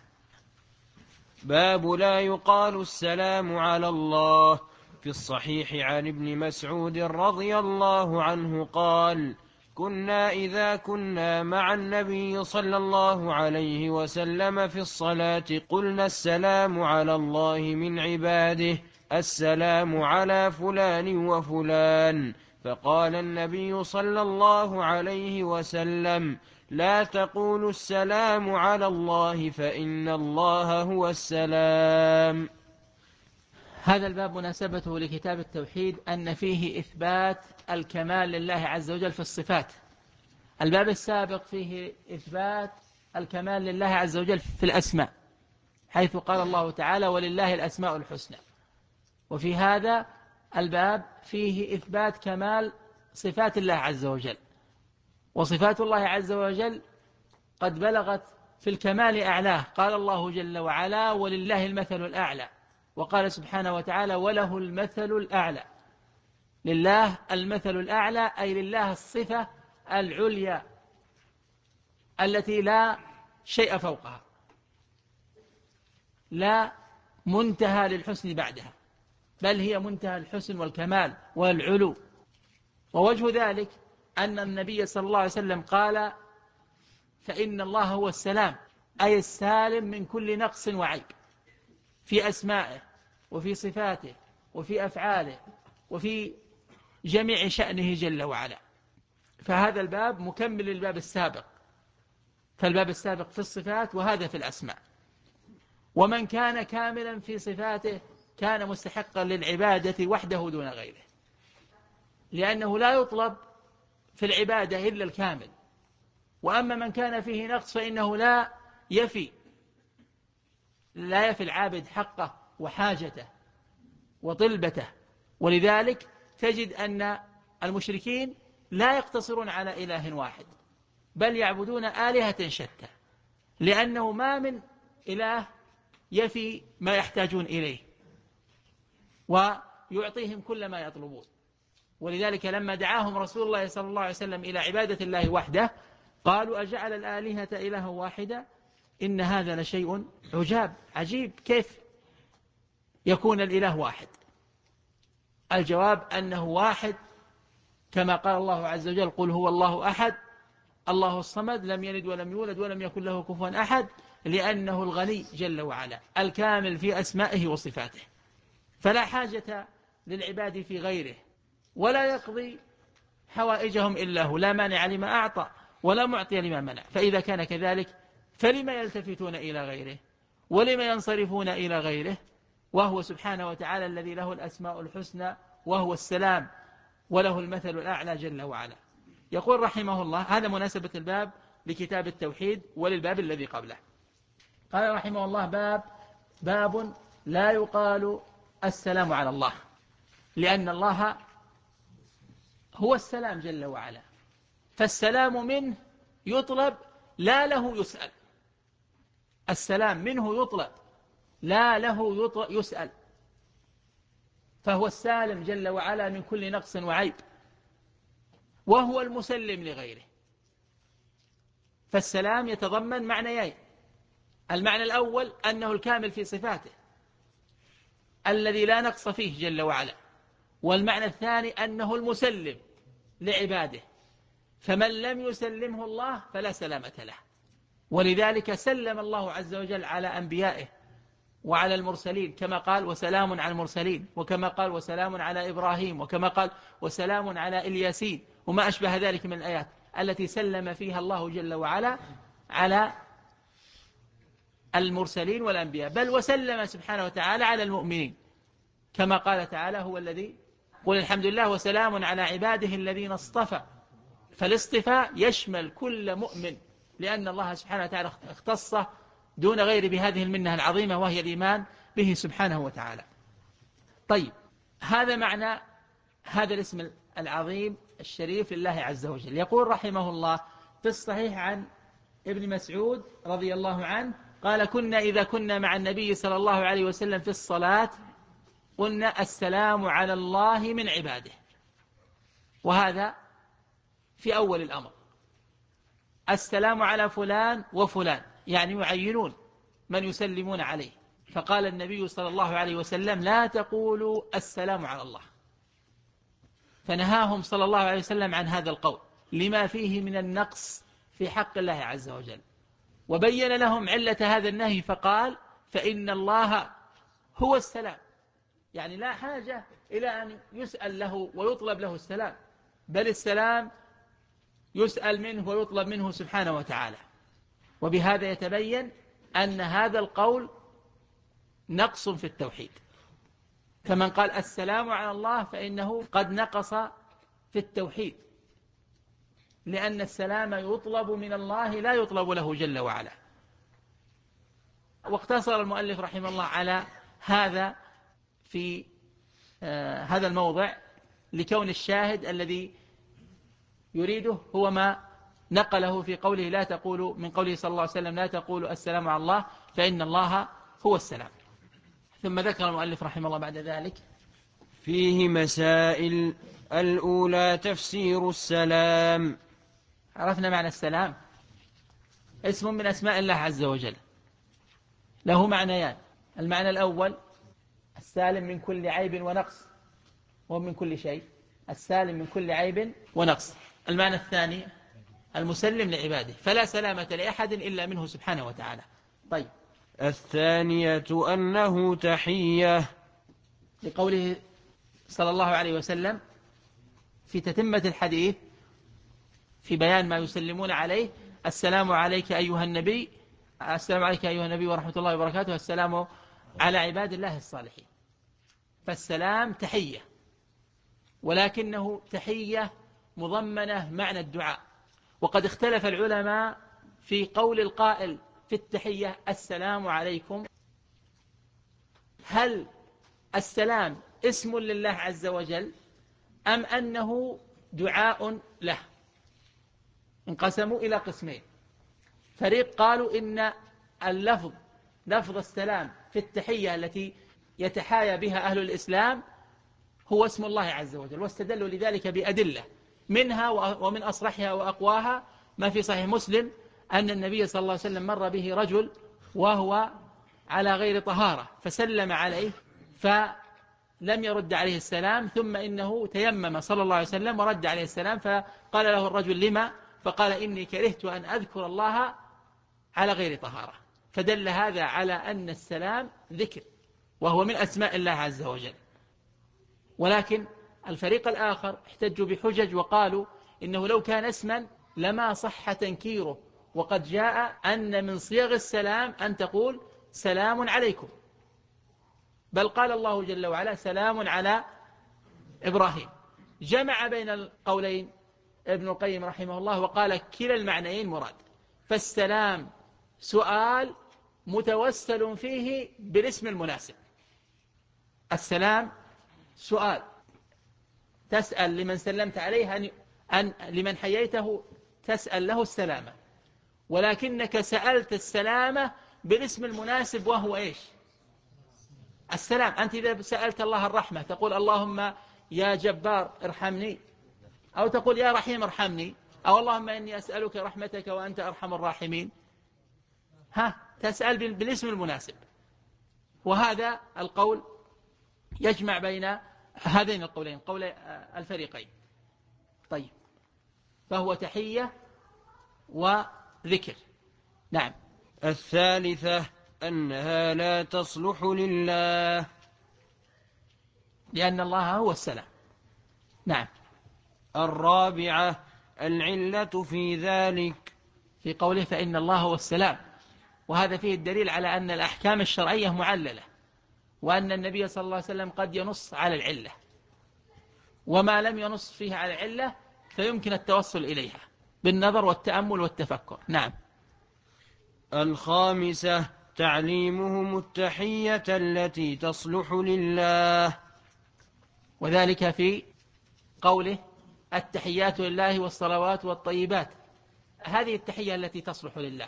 باب لا يقال السلام على الله. في الصحيح عن ابن مسعود رضي الله عنه قال كنا إذا كنا مع النبي صلى الله عليه وسلم في الصلاة قلنا السلام على الله من عباده، السلام على فلان وفلان، فقال النبي صلى الله عليه وسلم لا تقولوا السلام على الله فإن الله هو السلام. هذا الباب مناسبته لكتاب التوحيد أن فيه إثبات الكمال لله عز وجل في الصفات. الباب السابق فيه إثبات الكمال لله عز وجل في الأسماء، حيث قال الله تعالى ولله الأسماء الحسنى، وفي هذا الباب فيه إثبات كمال صفات الله عز وجل، وصفات الله عز وجل قد بلغت في الكمال أعلاه، قال الله جل وعلا ولله المثل الأعلى، وقال سبحانه وتعالى وله المثل الأعلى. لله المثل الأعلى أي لله الصفة العليا التي لا شيء فوقها، لا منتهى للحسن بعدها، بل هي منتهى الحسن والكمال والعلو. ووجه ذلك أن النبي صلى الله عليه وسلم قال فإن الله هو السلام، أي السالم من كل نقص وعيب، في أسمائه وفي صفاته وفي أفعاله وفي جميع شأنه جل وعلا. فهذا الباب مكمل للباب السابق، فالباب السابق في الصفات وهذا في الأسماء. ومن كان كاملا في صفاته كان مستحقا للعبادة وحده دون غيره، لأنه لا يطلب في العبادة إلا الكامل. وأما من كان فيه نقص فإنه لا يفي العابد حقه وحاجته وطلبته. ولذلك تجد أن المشركين لا يقتصرون على إله واحد، بل يعبدون آلهة شتى، لأنه ما من إله يفي ما يحتاجون إليه ويعطيهم كل ما يطلبون. ولذلك لما دعاهم رسول الله صلى الله عليه وسلم إلى عبادة الله وحده قالوا أجعل الآلهة إلها واحدة إن هذا لشيء عجيب، كيف يكون الإله واحد؟ الجواب أنه واحد كما قال الله عز وجل قل هو الله أحد الله الصمد لم يلد ولم يولد ولم يكن له كفوا أحد، لأنه الغني جل وعلا الكامل في أسمائه وصفاته، فلا حاجة للعباد في غيره، ولا يقضي حوائجهم إلا هو، لا مانع لما أعطى ولا معطي لما منع. فإذا كان كذلك فلما يلتفتون إلى غيره ولما ينصرفون إلى غيره، وهو سبحانه وتعالى الذي له الأسماء الحسنى وهو السلام وله المثل الأعلى جل وعلا. يقول رحمه الله، هذا مناسبة الباب لكتاب التوحيد وللباب الذي قبله. قال رحمه الله باب لا يقال السلام على الله، لأن الله هو السلام جل وعلا، فالسلام منه يطلب لا له يسأل. السلام منه يطلب لا له يسأل، فهو السالم جل وعلا من كل نقص وعيب، وهو المسلم لغيره. فالسلام يتضمن معنيين: المعنى الأول أنه الكامل في صفاته الذي لا نقص فيه جل وعلا، والمعنى الثاني أنه المسلم لعباده، فمن لم يسلمه الله فلا سلامة له. ولذلك سلم الله عز وجل على أنبيائه وعلى المرسلين، كما قال وسلام على المرسلين، وكما قال وسلام على إبراهيم، وكما قال وسلام على الياسين، وما أشبه ذلك من الآيات التي سلم فيها الله جل وعلا على المرسلين والأنبياء. بل وسلم سبحانه وتعالى على المؤمنين، كما قال تعالى هو الذي قل الحمد لله وسلام على عباده الذين اصطفى. فالاصطفاء يشمل كل مؤمن، لأن الله سبحانه وتعالى اختصه دون غير بهذه المنة العظيمة، وهي الإيمان به سبحانه وتعالى. طيب، هذا معنى هذا الاسم العظيم الشريف لله عز وجل. يقول رحمه الله في الصحيح عن ابن مسعود رضي الله عنه قال: كنا إذا كنا مع النبي صلى الله عليه وسلم في الصلاة قلنا السلام على الله من عباده. وهذا في أول الأمر، السلام على فلان وفلان، يعني يعينون من يسلمون عليه. فقال النبي صلى الله عليه وسلم: لا تقولوا السلام على الله، فنهاهم صلى الله عليه وسلم عن هذا القول لما فيه من النقص في حق الله عز وجل، وبين لهم علة هذا النهي فقال: فإن الله هو السلام، يعني لا حاجة إلى أن يسأل له ويطلب له السلام، بل السلام يسأل منه ويطلب منه سبحانه وتعالى. وبهذا يتبين أن هذا القول نقص في التوحيد، فمن قال السلام على الله فإنه قد نقص في التوحيد، لأن السلام يطلب من الله لا يطلب له جل وعلا. واقتصر المؤلف رحمه الله على هذا في هذا الموضع، لكون الشاهد الذي يريده هو ما نقله في قوله لا تقولوا، من قوله صلى الله عليه وسلم: لا تقولوا السلام على الله فإن الله هو السلام. ثم ذكر المؤلف رحمه الله بعد ذلك: فيه مسائل. الأولى تفسير السلام. عرفنا معنى السلام، اسم من أسماء الله عز وجل، له معنيان: المعنى الأول السالم من كل عيب ونقص، ومن كل شيء، السالم من كل عيب ونقص. المعنى الثاني المسلم لعباده، فلا سلامة لأحد إلا منه سبحانه وتعالى. طيب، الثانية أنه تحية، لقوله صلى الله عليه وسلم في تتمة الحديث في بيان ما يسلمون عليه: السلام عليك أيها النبي، السلام عليك أيها النبي ورحمة الله وبركاته، السلام على عباد الله الصالحين. فالسلام تحية، ولكنه تحية مضمنة معنى الدعاء. وقد اختلف العلماء في قول القائل في التحية: السلام عليكم، هل السلام اسم لله عز وجل أم أنه دعاء له؟ انقسموا إلى قسمين. فريق قالوا إن اللفظ، لفظ السلام في التحية التي يتحايا بها أهل الإسلام، هو اسم الله عز وجل، واستدلوا لذلك بأدلة منها ومن أصرحها وأقواها ما في صحيح مسلم أن النبي صلى الله عليه وسلم مر به رجل وهو على غير طهارة فسلم عليه فلم يرد عليه السلام، ثم إنه تيمم صلى الله عليه وسلم ورد عليه السلام، فقال له الرجل: لما؟ فقال: إني كرهت أن أذكر الله على غير طهارة. فدل هذا على أن السلام ذكر، وهو من أسماء الله عز وجل. ولكن الفريق الآخر احتجوا بحجج وقالوا إنه لو كان اسما لما صح تنكيره، وقد جاء أن من صيغ السلام أن تقول: سلام عليكم، بل قال الله جل وعلا: سلام على إبراهيم. جمع بين القولين ابن القيم رحمه الله وقال: كلا المعنيين مراد. فالسلام سؤال متوسل فيه بالاسم المناسب. السلام سؤال، تسأل لمن سلمت عليه لمن حييته تسأل له السلامة، ولكنك سألت السلامة بالاسم المناسب، وهو إيش؟ السلام. أنت إذا سألت الله الرحمة تقول: اللهم يا جبار ارحمني، أو تقول: يا رحيم ارحمني، أو اللهم إني أسألك رحمتك وأنت أرحم الراحمين. تسأل بالاسم المناسب. وهذا القول يجمع بين هذين القولين، قول الفريقين. طيب، فهو تحية وذكر. نعم. الثالثة أنها لا تصلح لله، لأن الله هو السلام. نعم. الرابعة العلة في ذلك، في قوله: فإن الله هو السلام، وهذا فيه الدليل على أن الأحكام الشرعية معللة، وأن النبي صلى الله عليه وسلم قد ينص على العلة، وما لم ينص فيها على العلة فيمكن التوصل إليها بالنظر والتأمل والتفكر. نعم. الخامسة تعليمهم التحية التي تصلح لله، وذلك في قوله: التحيات لله والصلوات والطيبات. هذه التحية التي تصلح لله،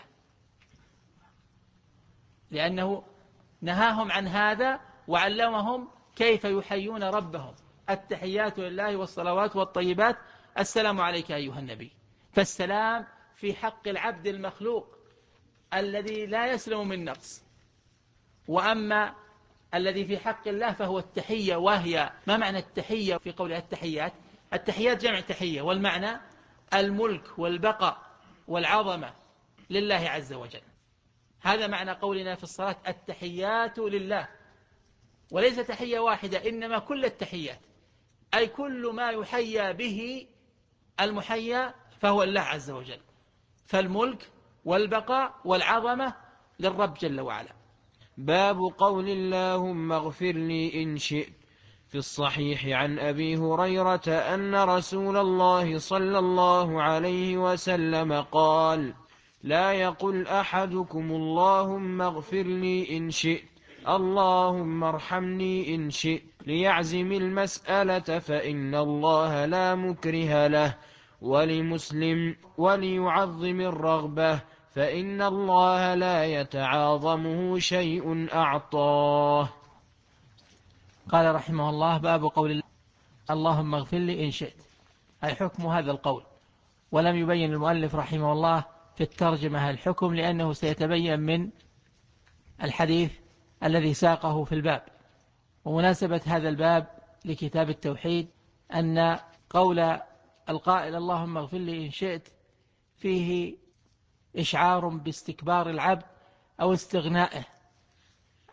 لأنه نهاهم عن هذا وعلمهم كيف يحيون ربهم: التحيات لله والصلوات والطيبات، السلام عليك أيها النبي. فالسلام في حق العبد المخلوق الذي لا يسلم من نقص، وأما الذي في حق الله فهو التحية. وهي ما معنى التحية في قول التحيات؟ التحيات جمع تحية، والمعنى الملك والبقاء والعظمة لله عز وجل. هذا معنى قولنا في الصلاة: التحيات لله. وليس تحية واحدة، إنما كل التحيات، أي كل ما يحيى به المحيى فهو الله عز وجل. فالملك والبقاء والعظمة للرب جل وعلا. باب قول اللهم اغفر لي إن شئت. في الصحيح عن أبي هريرة أن رسول الله صلى الله عليه وسلم قال: لا يقل أحدكم اللهم اغفر لي إن شئت، اللهم ارحمني إن شئت، ليعزم المسألة فإن الله لا مكره له، ولمسلم: وليعظم الرغبة فإن الله لا يتعاظمه شيء أعطاه. قال رحمه الله: باب قول اللهم اغفر لي إن شئت، أي حكم هذا القول. ولم يبين المؤلف رحمه الله في الترجمة الحكم، لأنه سيتبين من الحديث الذي ساقه في الباب. ومناسبة هذا الباب لكتاب التوحيد أن قول القائل اللهم اغفر لي إن شئت فيه إشعار باستكبار العبد أو استغنائه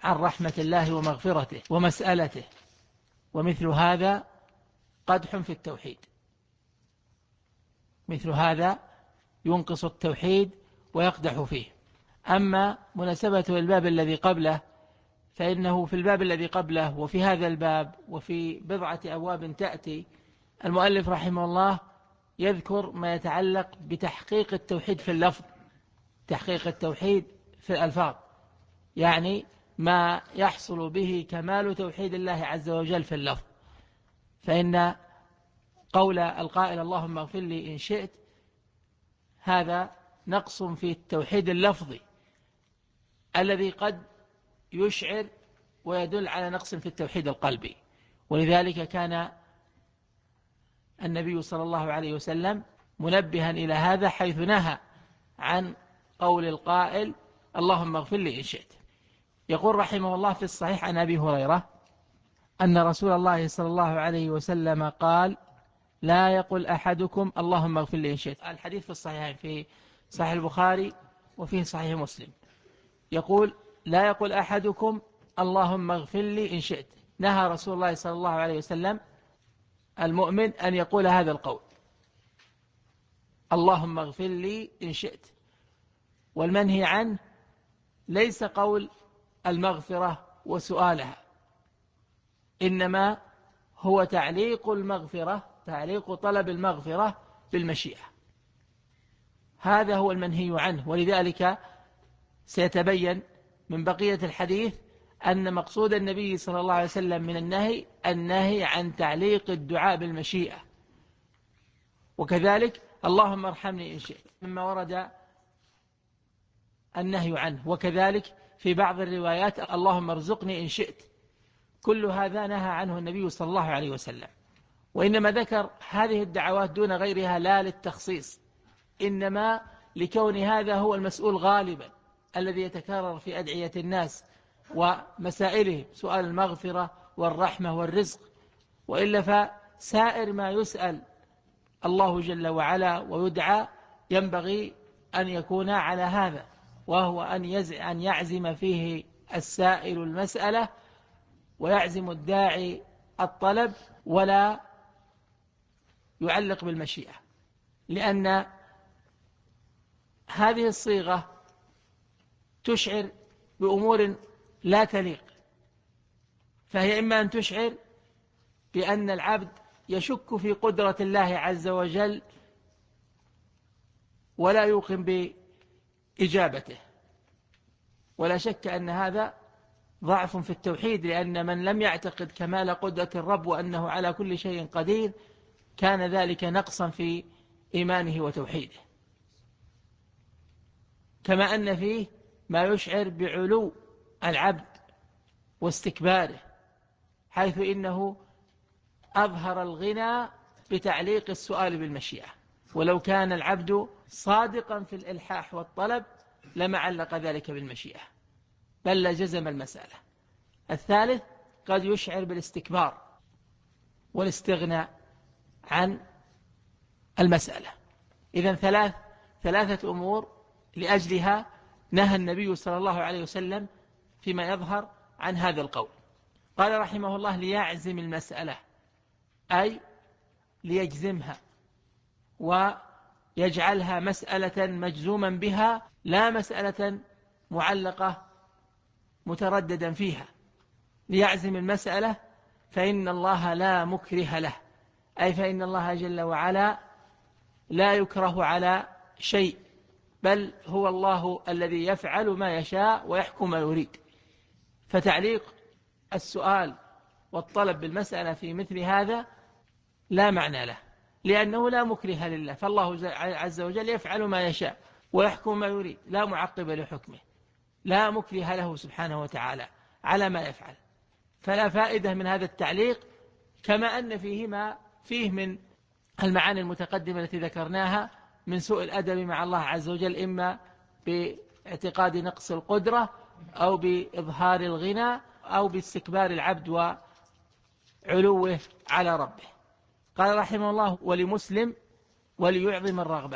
عن رحمة الله ومغفرته ومسألته، ومثل هذا قدح في التوحيد، مثل هذا ينقص التوحيد ويقدح فيه. أما مناسبته الباب الذي قبله فإنه في الباب الذي قبله وفي هذا الباب وفي بضعة أبواب تأتي المؤلف رحمه الله يذكر ما يتعلق بتحقيق التوحيد في اللفظ، تحقيق التوحيد في الألفاظ، يعني ما يحصل به كمال توحيد الله عز وجل في اللفظ. فإن قول القائل اللهم اغفر لي إن شئت هذا نقص في التوحيد اللفظي الذي قد يشعر ويدل على نقص في التوحيد القلبي. ولذلك كان النبي صلى الله عليه وسلم منبها إلى هذا حيث نهى عن قول القائل اللهم اغفر لي إن شئت. يقول رحمه الله في الصحيح عن أبي هريرة أن رسول الله صلى الله عليه وسلم قال لا يقل أحدكم اللهم اغفر لي إن شئت. الحديث في الصحيحين في صحيح البخاري وفيه صحيح مسلم، يقول لا يقل أحدكم اللهم اغفر لي إن شئت. نهى رسول الله صلى الله عليه وسلم المؤمن أن يقول هذا القول اللهم اغفر لي إن شئت. والمنهي عنه ليس قول المغفرة وسؤالها، إنما هو تعليق المغفرة، تعليق طلب المغفرة بالمشيئة، هذا هو المنهي عنه. ولذلك سيتبين من بقية الحديث أن مقصود النبي صلى الله عليه وسلم من النهي عن تعليق الدعاء بالمشيئة. وكذلك اللهم ارحمني إن شئت مما ورد النهي عنه، وكذلك في بعض الروايات اللهم ارزقني إن شئت. كل هذا نهى عنه النبي صلى الله عليه وسلم، وإنما ذكر هذه الدعوات دون غيرها لا للتخصيص، إنما لكون هذا هو المسؤول غالبا الذي يتكرر في أدعية الناس ومسائلهم، سؤال المغفرة والرحمة والرزق. وإلا فسائر ما يسأل الله جل وعلا ويدعى ينبغي أن يكون على هذا، وهو أن يعزم فيه السائل المسألة ويعزم الداعي الطلب ولا يعلق بالمشيئة، لأن هذه الصيغة تشعر بأمور لا تليق. فهي إما أن تشعر بأن العبد يشك في قدرة الله عز وجل ولا يوقن بإجابته، ولا شك أن هذا ضعف في التوحيد، لأن من لم يعتقد كمال قدرة الرب وأنه على كل شيء قدير كان ذلك نقصا في إيمانه وتوحيده. كما أن فيه ما يشعر بعلو العبد واستكباره، حيث إنه أظهر الغنى بتعليق السؤال بالمشيئة، ولو كان العبد صادقا في الإلحاح والطلب لما علق ذلك بالمشيئة بل لجزم المسألة. الثالث قد يشعر بالاستكبار والاستغناء عن المسألة. إذن ثلاثة أمور لأجلها نهى النبي صلى الله عليه وسلم فيما يظهر عن هذا القول. قال رحمه الله ليعزم المسألة، أي ليجزمها ويجعلها مسألة مجزوما بها، لا مسألة معلقة مترددا فيها. ليعزم المسألة فإن الله لا مكره له، أي فإن الله جل وعلا لا يكره على شيء، بل هو الله الذي يفعل ما يشاء ويحكم ما يريد. فتعليق السؤال والطلب بالمسألة في مثل هذا لا معنى له، لأنه لا مكره لله، فالله عز وجل يفعل ما يشاء ويحكم ما يريد، لا معقب لحكمه، لا مكره له سبحانه وتعالى على ما يفعل. فلا فائدة من هذا التعليق، كما أن فيه من المعاني المتقدمة التي ذكرناها من سوء الأدب مع الله عز وجل، إما باعتقاد نقص القدرة أو بإظهار الغنى أو باستكبار العبد وعلوه على ربه. قال رحمه الله ولمسلم وليعظم الرغبة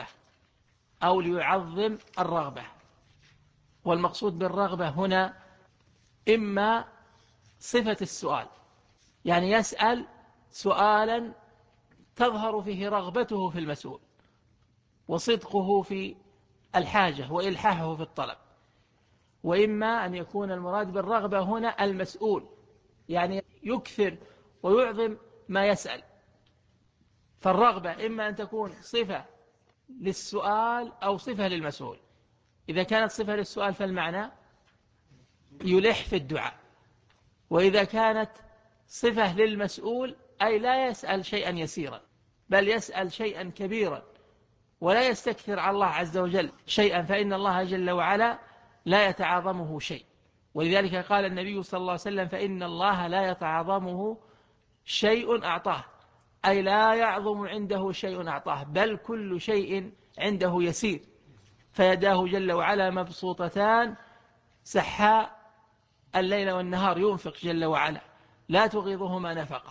أو ليعظم الرغبة. والمقصود بالرغبة هنا إما صفة السؤال، يعني يسأل سؤالا تظهر فيه رغبته في المسؤول وصدقه في الحاجة وإلحاحه في الطلب، وإما أن يكون المراد بالرغبة هنا المسؤول، يعني يكثر ويعظم ما يسأل. فالرغبة إما أن تكون صفة للسؤال أو صفة للمسؤول. إذا كانت صفة للسؤال فالمعنى يلح في الدعاء، وإذا كانت صفة للمسؤول أي لا يسأل شيئا يسيرا بل يسأل شيئا كبيرا، ولا يستكثر على الله عز وجل شيئا، فإن الله جل وعلا لا يتعاظمه شيء. ولذلك قال النبي صلى الله عليه وسلم: فإن الله لا يتعاظمه شيء أعطاه، أي لا يعظم عنده شيء أعطاه، بل كل شيء عنده يسير، فيداه جل وعلا مبسوطتان سحاء الليل والنهار، ينفق جل وعلا لا تغيضهما نفقة.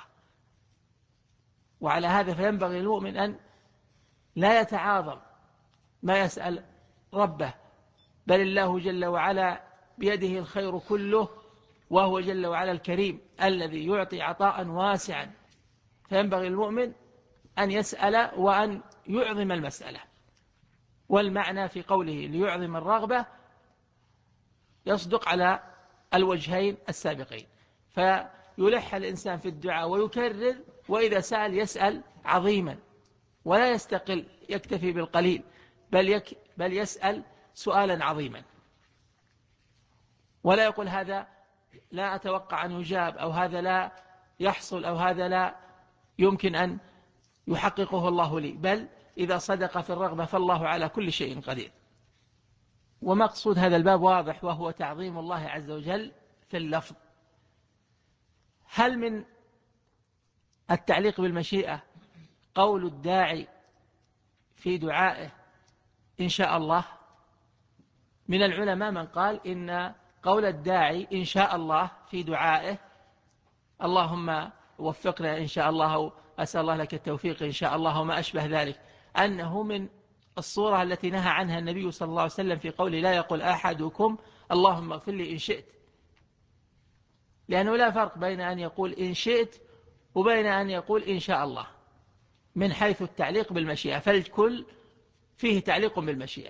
وعلى هذا فينبغي المؤمن أن لا يتعاظم ما يسأل ربه، بل الله جل وعلا بيده الخير كله، وهو جل وعلا الكريم الذي يعطي عطاء واسعا، فينبغي المؤمن أن يسأل وأن يعظم المسألة. والمعنى في قوله ليعظم الرغبة يصدق على الوجهين السابقين، فيلح الإنسان في الدعاء ويكرر، وإذا سأل يسأل عظيما ولا يستقل يكتفي بالقليل، بل يسأل سؤالا عظيما، ولا يقول هذا لا أتوقع أن يجاب، أو هذا لا يحصل، أو هذا لا يمكن أن يحققه الله لي، بل إذا صدق في الرغبة فالله على كل شيء قدير. ومقصود هذا الباب واضح، وهو تعظيم الله عز وجل في اللفظ. هل من التعليق بالمشيئة قول الداعي في دعائه إن شاء الله؟ من العلماء من قال إن قول الداعي إن شاء الله في دعائه اللهم وفقنا إن شاء الله، أو أسأل الله لك التوفيق إن شاء الله، وما أشبه ذلك، أنه من الصورة التي نهى عنها النبي صلى الله عليه وسلم في قوله لا يقول أحدكم اللهم اغفر لي إن شئت، لأنه لا فرق بين أن يقول إن شئت وبين أن يقول إن شاء الله من حيث التعليق بالمشيئة، فالكل فيه تعليق بالمشيئة.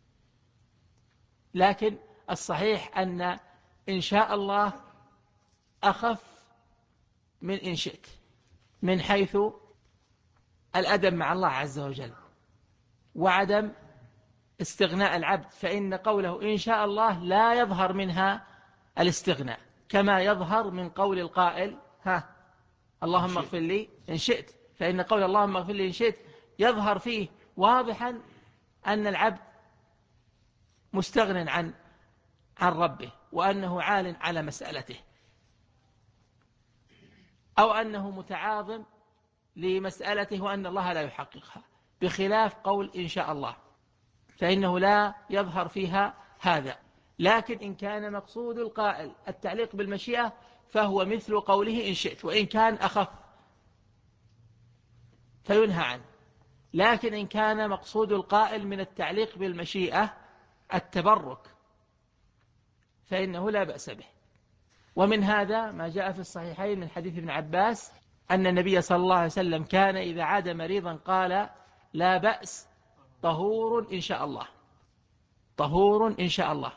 لكن الصحيح أن إن شاء الله أخف من إن شئت من حيث الأدب مع الله عز وجل وعدم استغناء العبد، فإن قوله إن شاء الله لا يظهر منها الاستغناء كما يظهر من قول القائل اللهم اغفر لي إن شئت، فإن قول اللهم اغفر لي إن شئت يظهر فيه واضحا أن العبد مستغن عن ربه، وأنه عال على مسألته، أو أنه متعاظم لمسألته وأن الله لا يحققها، بخلاف قول إن شاء الله فإنه لا يظهر فيها هذا. لكن إن كان مقصود القائل التعليق بالمشيئة فهو مثل قوله إن شئت، وإن كان أخف فينهى عنه. لكن إن كان مقصود القائل من التعليق بالمشيئة التبرك فإنه لا بأس به. ومن هذا ما جاء في الصحيحين من حديث ابن عباس أن النبي صلى الله عليه وسلم كان إذا عاد مريضا قال لا بأس طهور إن شاء الله، طهور إن شاء الله،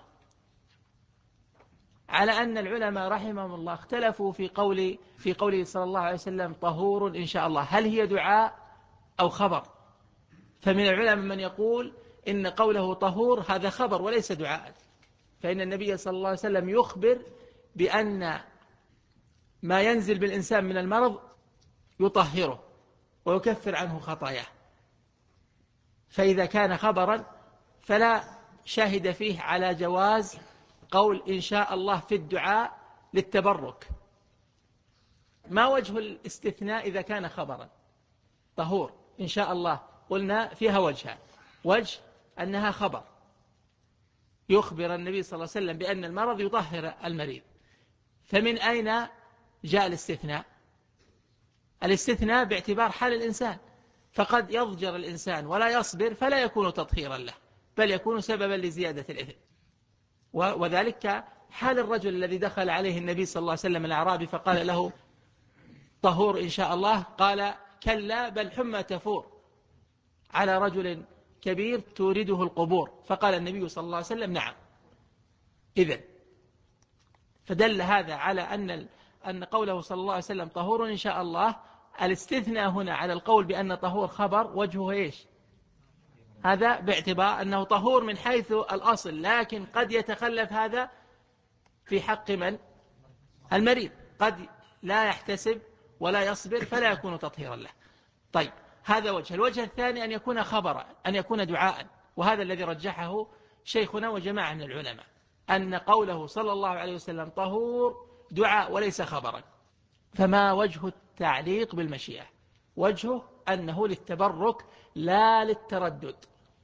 على أن العلماء رحمهم الله اختلفوا في قوله صلى الله عليه وسلم طهور إن شاء الله، هل هي دعاء أو خبر؟ فمن العلماء من يقول إن قوله طهور هذا خبر وليس دعاء، فإن النبي صلى الله عليه وسلم يخبر بأن ما ينزل بالإنسان من المرض يطهره ويكفر عنه خطاياه، فإذا كان خبرا فلا شاهد فيه على جواز قول إن شاء الله في الدعاء للتبرك. ما وجه الاستثناء إذا كان خبرا؟ طهور إن شاء الله قلنا فيها وجه أنها خبر يخبر النبي صلى الله عليه وسلم بأن المرض يطهر المريض، فمن أين جاء الاستثناء؟ الاستثناء باعتبار حال الإنسان، فقد يضجر الإنسان ولا يصبر فلا يكون تطهيرا له، بل يكون سببا لزيادة الإثم، وذلك حال الرجل الذي دخل عليه النبي صلى الله عليه وسلم الأعرابي فقال له طهور إن شاء الله، قال كلا بل حمى تفور على رجل كبير تورده القبور، فقال النبي صلى الله عليه وسلم نعم. إذن فدل هذا على أن قوله صلى الله عليه وسلم طهور إن شاء الله، الاستثناء هنا على القول بأن طهور خبر وجهه إيش؟ هذا باعتبار أنه طهور من حيث الأصل، لكن قد يتخلف هذا في حق من؟ المريض، قد لا يحتسب ولا يصبر فلا يكون تطهيرا له. طيب هذا وجه. الوجه الثاني أن يكون خبرا، أن يكون دعاء، وهذا الذي رجحه شيخنا وجماعة من العلماء، أن قوله صلى الله عليه وسلم طهور دعاء وليس خبرا. فما وجه التعليق بالمشيئة؟ وجهه أنه للتبرك لا للتردد،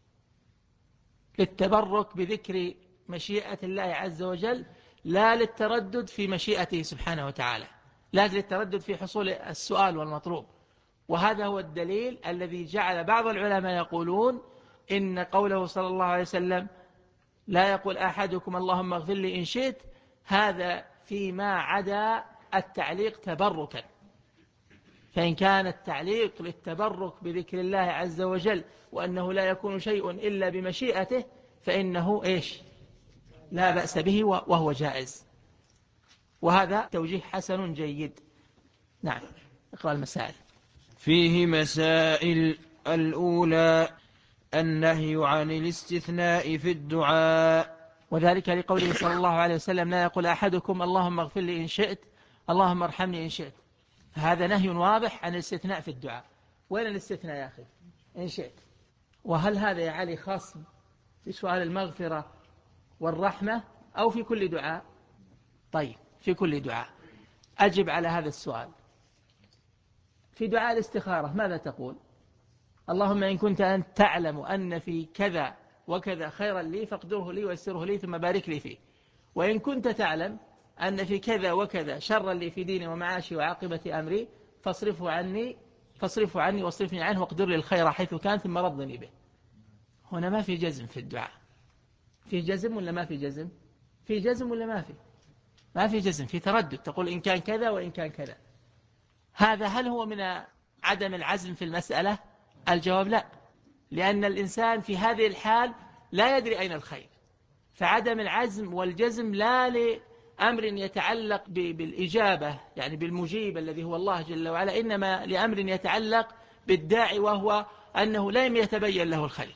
للتبرك بذكر مشيئة الله عز وجل لا للتردد في مشيئته سبحانه وتعالى، لا للتردد في حصول السؤال والمطلوب. وهذا هو الدليل الذي جعل بعض العلماء يقولون إن قوله صلى الله عليه وسلم لا يقول أحدكم اللهم اغفر لي إن شئت، هذا فيما عدا التعليق تبركا. فإن كان التعليق للتبرك بذكر الله عز وجل وأنه لا يكون شيء إلا بمشيئته فإنه إيش؟ لا بأس به وهو جائز، وهذا توجيه حسن جيد. نعم، اقرأ المسائل. فيه مسائل. الأولى النهي عن الاستثناء في الدعاء، وذلك لقوله صلى الله عليه وسلم لا يقول أحدكم اللهم اغفر لي إن شئت اللهم ارحمني إن شئت. هذا نهي واضح عن الاستثناء في الدعاء. وين الاستثناء يا أخي؟ إن شئت. وهل هذا يا علي خاص بسؤال المغفرة والرحمة أو في كل دعاء؟ طيب في كل دعاء. أجب على هذا السؤال. في دعاء الاستخارة ماذا تقول؟ اللهم إن كنت أنت تعلم أن في كذا وكذا خيرا لي فاقدره لي ويسره لي ثم بارك لي فيه، وإن كنت تعلم أن في كذا وكذا شرا لي في ديني ومعاشي وعاقبة أمري فاصرفه عني واصرفني عنه واقدر لي الخير حيث كان ثم رضني به. هنا ما في جزم في الدعاء. في جزم ولا ما في جزم؟ في جزم ولا ما في؟ ما في جزم، في تردد، تقول إن كان كذا وإن كان كذا. هذا هل هو من عدم العزم في المسألة؟ الجواب لا، لأن الإنسان في هذه الحال لا يدري أين الخير، فعدم العزم والجزم لا لأمر يتعلق بالإجابة يعني بالمجيب الذي هو الله جل وعلا، إنما لأمر يتعلق بالداعي وهو أنه لم يتبين له الخير،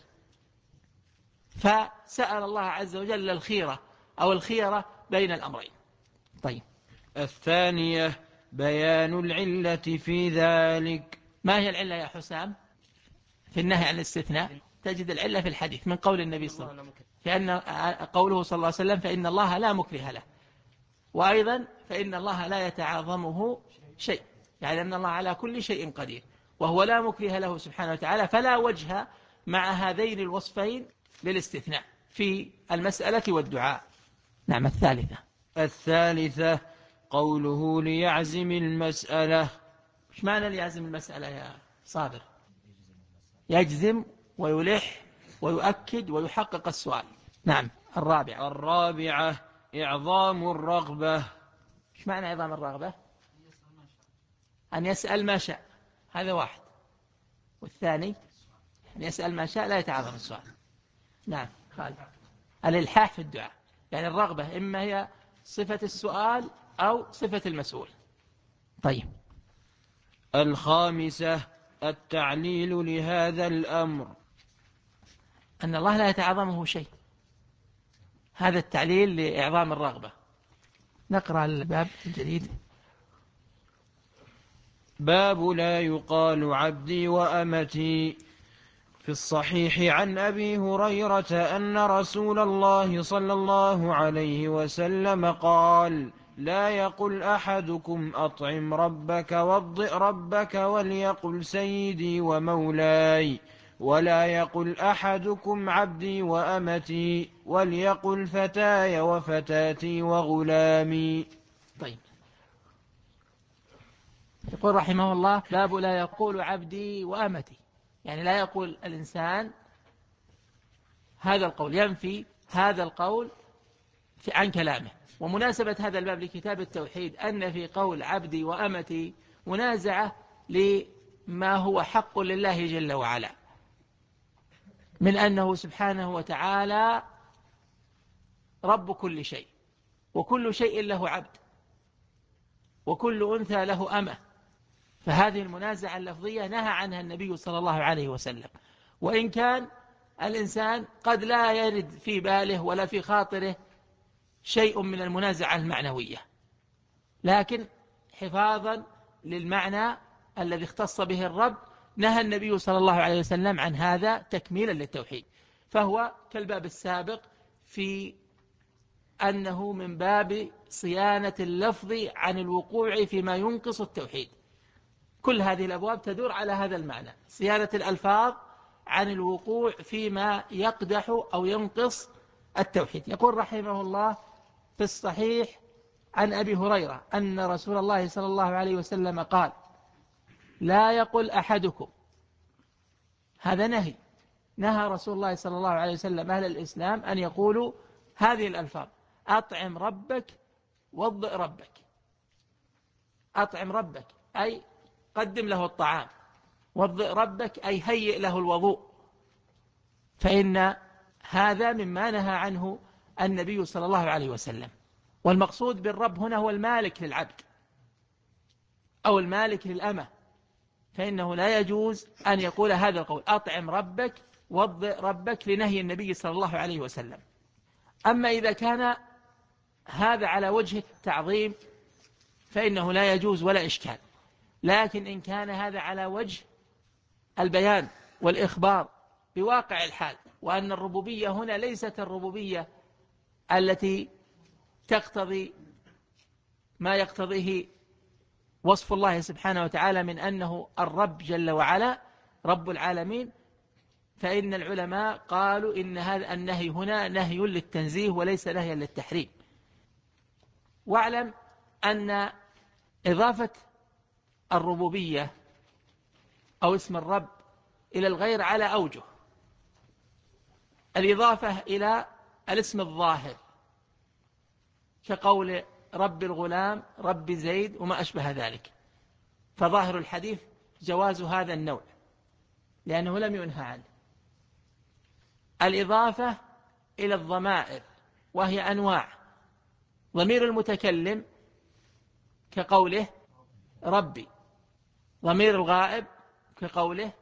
فسأل الله عز وجل الخيرة أو الخيرة بين الأمرين. طيب الثانية بيان العلة في ذلك. ما هي العلة يا حسام في النهي عن الاستثناء؟ تجد العلة في الحديث من قول النبي صلى الله عليه وسلم، فإن قوله صلى الله عليه وسلم فإن الله لا مكره له، وأيضا فإن الله لا يتعاظمه شيء، يعني أن الله على كل شيء قدير وهو لا مكره له سبحانه وتعالى، فلا وجه مع هذين الوصفين للاستثناء في المسألة والدعاء. نعم. الثالثة قوله ليعزم المسألة. ايش معنى ليعزم المسألة يا صابر؟ يجزم ويلح ويؤكد ويحقق السؤال. نعم. الرابعة إعظام الرغبة. ايش معنى إعظام الرغبة؟ أن يسأل ما شاء، هذا واحد. والثاني أن يسأل ما شاء لا يتعاظم السؤال. نعم خالد. الإلحاح في الدعاء يعني الرغبة إما هي صفة السؤال أو صفة المسؤول. طيب. الخامسة التعليل لهذا الأمر، أن الله لا يتعاظمه شيء، هذا التعليل لإعظام الرغبة. نقرأ الباب الجديد. باب لا يقال عبدي وأمتي. في الصحيح عن أبي هريرة أن رسول الله صلى الله عليه وسلم قال لا يقل أحدكم أطعم ربك وضئ ربك وليقل سيدي ومولاي، ولا يقل أحدكم عبدي وأمتي وليقل فتاي وفتاتي وغلامي. طيب. يقول رحمه الله باب لا يقول عبدي وأمتي، يعني لا يقول الإنسان هذا القول، ينفي هذا القول عن كلامه. ومناسبة هذا الباب لكتاب التوحيد أن في قول عبدي وأمتي منازعة لما هو حق لله جل وعلا من أنه سبحانه وتعالى رب كل شيء، وكل شيء له عبد، وكل أنثى له أمة. فهذه المنازعة اللفظية نهى عنها النبي صلى الله عليه وسلم، وإن كان الإنسان قد لا يرد في باله ولا في خاطره شيء من المنازعة المعنوية، لكن حفاظا للمعنى الذي اختص به الرب نهى النبي صلى الله عليه وسلم عن هذا تكميلا للتوحيد. فهو كالباب السابق في أنه من باب صيانة اللفظ عن الوقوع فيما ينقص التوحيد. كل هذه الأبواب تدور على هذا المعنى، صيانة الألفاظ عن الوقوع فيما يقدح أو ينقص التوحيد. يقول رحمه الله في الصحيح عن أبي هريرة أن رسول الله صلى الله عليه وسلم قال: لا يقل أحدكم، هذا نهى رسول الله صلى الله عليه وسلم أهل الإسلام أن يقولوا هذه الألفاظ: أطعم ربك وضئ ربك. أطعم ربك أي قدم له الطعام، وضئ ربك أي هيئ له الوضوء، فإن هذا مما نهى عنه النبي صلى الله عليه وسلم. والمقصود بالرب هنا هو المالك للعبد أو المالك للأمة، فإنه لا يجوز أن يقول هذا القول: أطعم ربك وضئ ربك، لنهي النبي صلى الله عليه وسلم. أما إذا كان هذا على وجه التعظيم فإنه لا يجوز ولا إشكال، لكن إن كان هذا على وجه البيان والإخبار بواقع الحال، وأن الربوبية هنا ليست الربوبية التي تقتضي ما يقتضيه وصف الله سبحانه وتعالى من أنه الرب جل وعلا رب العالمين، فإن العلماء قالوا إن هذا النهي هنا نهي للتنزيه وليس نهيا للتحريم. واعلم أن إضافة الربوبية أو اسم الرب إلى الغير على أوجه: الإضافة إلى الاسم الظاهر كقول رب الغلام، رب زيد، وما أشبه ذلك، فظاهر الحديث جواز هذا النوع لأنه لم ينهى عنه. الإضافة إلى الضمائر وهي أنواع: ضمير المتكلم كقوله ربي، ضمير الغائب كقوله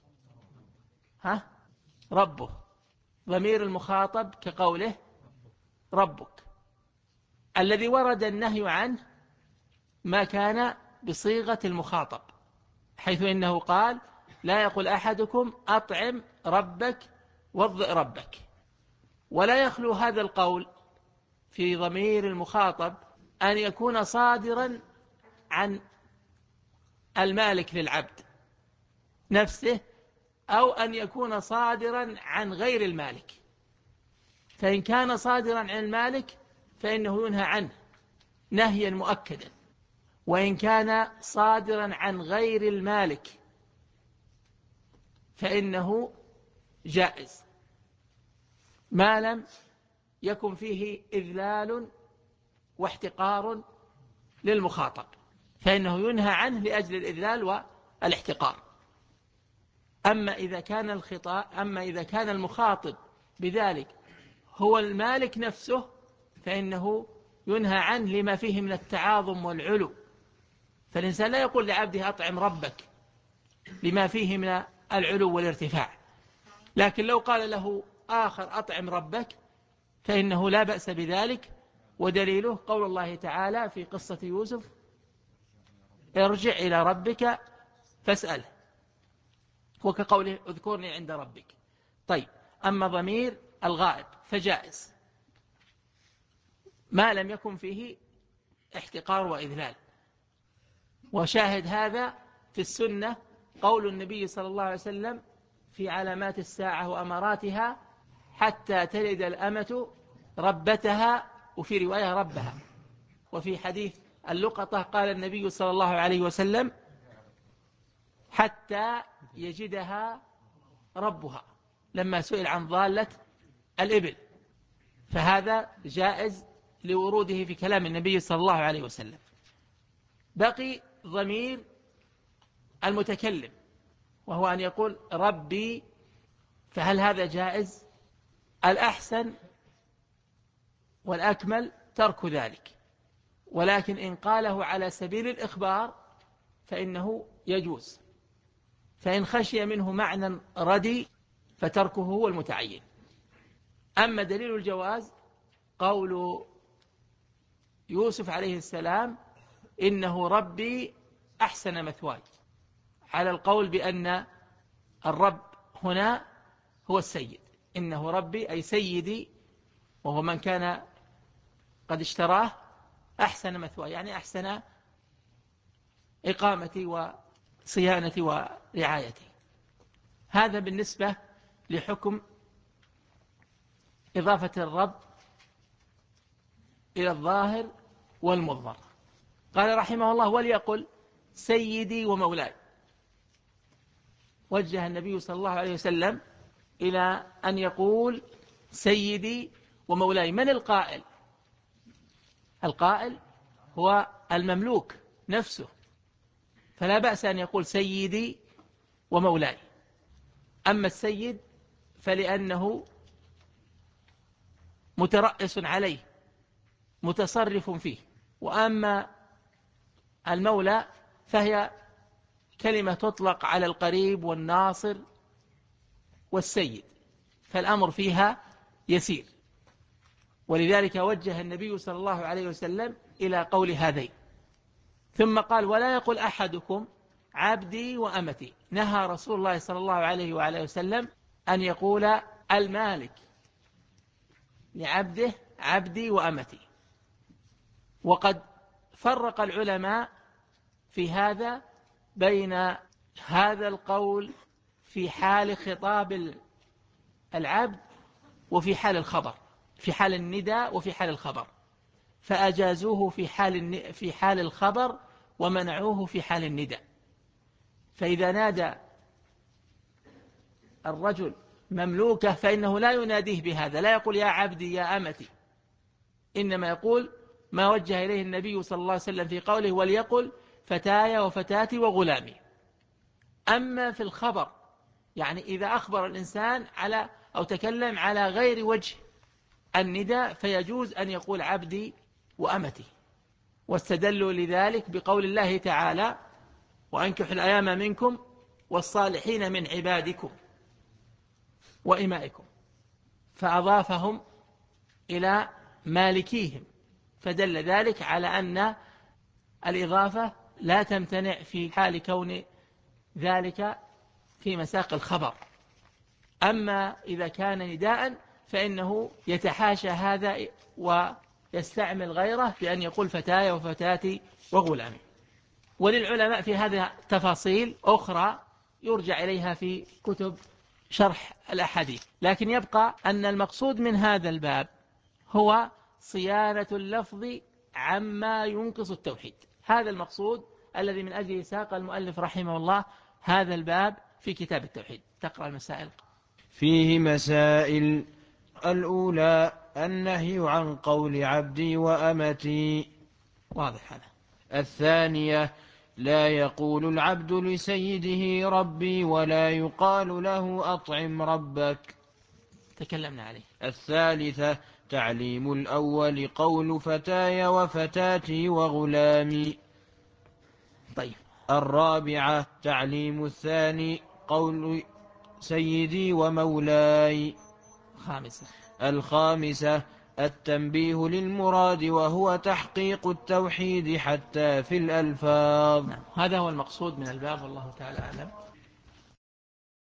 ربه، ضمير المخاطب كقوله ربك. الذي ورد النهي عنه ما كان بصيغة المخاطب، حيث إنه قال: لا يقول أحدكم أطعم ربك وضئ ربك. ولا يخلو هذا القول في ضمير المخاطب أن يكون صادرا عن المالك للعبد نفسه، أو أن يكون صادرا عن غير المالك. فإن كان صادرا عن المالك فإنه ينهى عنه نهيا مؤكدا، وإن كان صادرا عن غير المالك فإنه جائز ما لم يكن فيه إذلال واحتقار للمخاطب، فإنه ينهى عنه لأجل الإذلال والاحتقار. أما إذا كان المخاطب بذلك هو المالك نفسه فإنه ينهى عنه لما فيه من التعاظم والعلو. فالإنسان لا يقول لعبده أطعم ربك لما فيه من العلو والارتفاع، لكن لو قال له آخر أطعم ربك فإنه لا بأس بذلك. ودليله قول الله تعالى في قصة يوسف: ارجع إلى ربك فاسأله، وكقوله اذكرني عند ربك. طيب، أما ضمير الغائب فجائز ما لم يكن فيه احتقار وإذلال. وشاهد هذا في السنة قول النبي صلى الله عليه وسلم في علامات الساعة وأماراتها: حتى تلد الأمة ربتها، وفي رواية ربها. وفي حديث اللقطة قال النبي صلى الله عليه وسلم: حتى يجدها ربها، لما سئل عن ضالة الإبل. فهذا جائز لوروده في كلام النبي صلى الله عليه وسلم. بقي ضمير المتكلم، وهو أن يقول ربي، فهل هذا جائز؟ الأحسن والأكمل ترك ذلك، ولكن إن قاله على سبيل الإخبار فإنه يجوز، فإن خشي منه معنى ردي فتركه هو المتعين. أما دليل الجواز قول يوسف عليه السلام إنه ربي أحسن مثواي، على القول بأن الرب هنا هو السيد، إنه ربي أي سيدي، وهو من كان قد اشتراه، أحسن مثواي يعني أحسن إقامتي وصيانتي ورعايتي. هذا بالنسبة لحكم إضافة الرب إلى الظاهر والمضمر. قال رحمه الله وليقل سيدي ومولاي. وجه النبي صلى الله عليه وسلم إلى أن يقول سيدي ومولاي. من القائل؟ القائل هو المملوك نفسه، فلا بأس أن يقول سيدي ومولاي. أما السيد فلأنه مترأس عليه متصرف فيه، وأما المولى فهي كلمة تطلق على القريب والناصر والسيد، فالأمر فيها يسير. ولذلك وجه النبي صلى الله عليه وسلم إلى قول هذين. ثم قال ولا يقول أحدكم عبدي وأمتي. نهى رسول الله صلى الله عليه وآله وسلم أن يقول المالك لعبده عبدي وأمتي. وقد فرق العلماء في هذا بين هذا القول في حال خطاب العبد وفي حال الخبر، في حال النداء وفي حال الخبر، فأجازوه في حال الخبر ومنعوه في حال النداء. فإذا نادى الرجل مملوكه فإنه لا يناديه بهذا، لا يقول يا عبدي يا أمتي، إنما يقول ما وجه إليه النبي صلى الله عليه وسلم في قوله وليقل فتاي وفتاتي وغلامي. أما في الخبر يعني إذا أخبر الإنسان على أو تكلم على غير وجه النداء فيجوز أن يقول عبدي وأمتي. واستدلوا لذلك بقول الله تعالى وأنكحوا الأيام منكم والصالحين من عبادكم وإمائكم، فأضافهم إلى مالكيهم، فدل ذلك على أن الإضافة لا تمتنع في حال كون ذلك في مساق الخبر. أما إذا كان نداء فإنه يتحاشى هذا ويستعمل غيره بأن يقول فتاي وفتاتي وغلامي. وللعلماء في هذا تفاصيل أخرى يرجع إليها في كتب شرح الأحاديث، لكن يبقى أن المقصود من هذا الباب هو صيانة اللفظ عما ينقص التوحيد. هذا المقصود الذي من أجله ساق المؤلف رحمه الله هذا الباب في كتاب التوحيد. تقرأ المسائل. فيه مسائل. الأولى النهي عن قول عبدي وأمتي، واضح هذا. الثانية لا يقول العبد لسيده ربي ولا يقال له أطعم ربك، تكلمنا عليه. الثالثة تعليم الأول قول فتاي وفتاتي وغلامي. طيب. الرابعة تعليم الثاني قول سيدي ومولاي. الخامسة التنبيه للمراد وهو تحقيق التوحيد حتى في الألفاظ. هذا هو المقصود من الباب والله تعالى أعلم.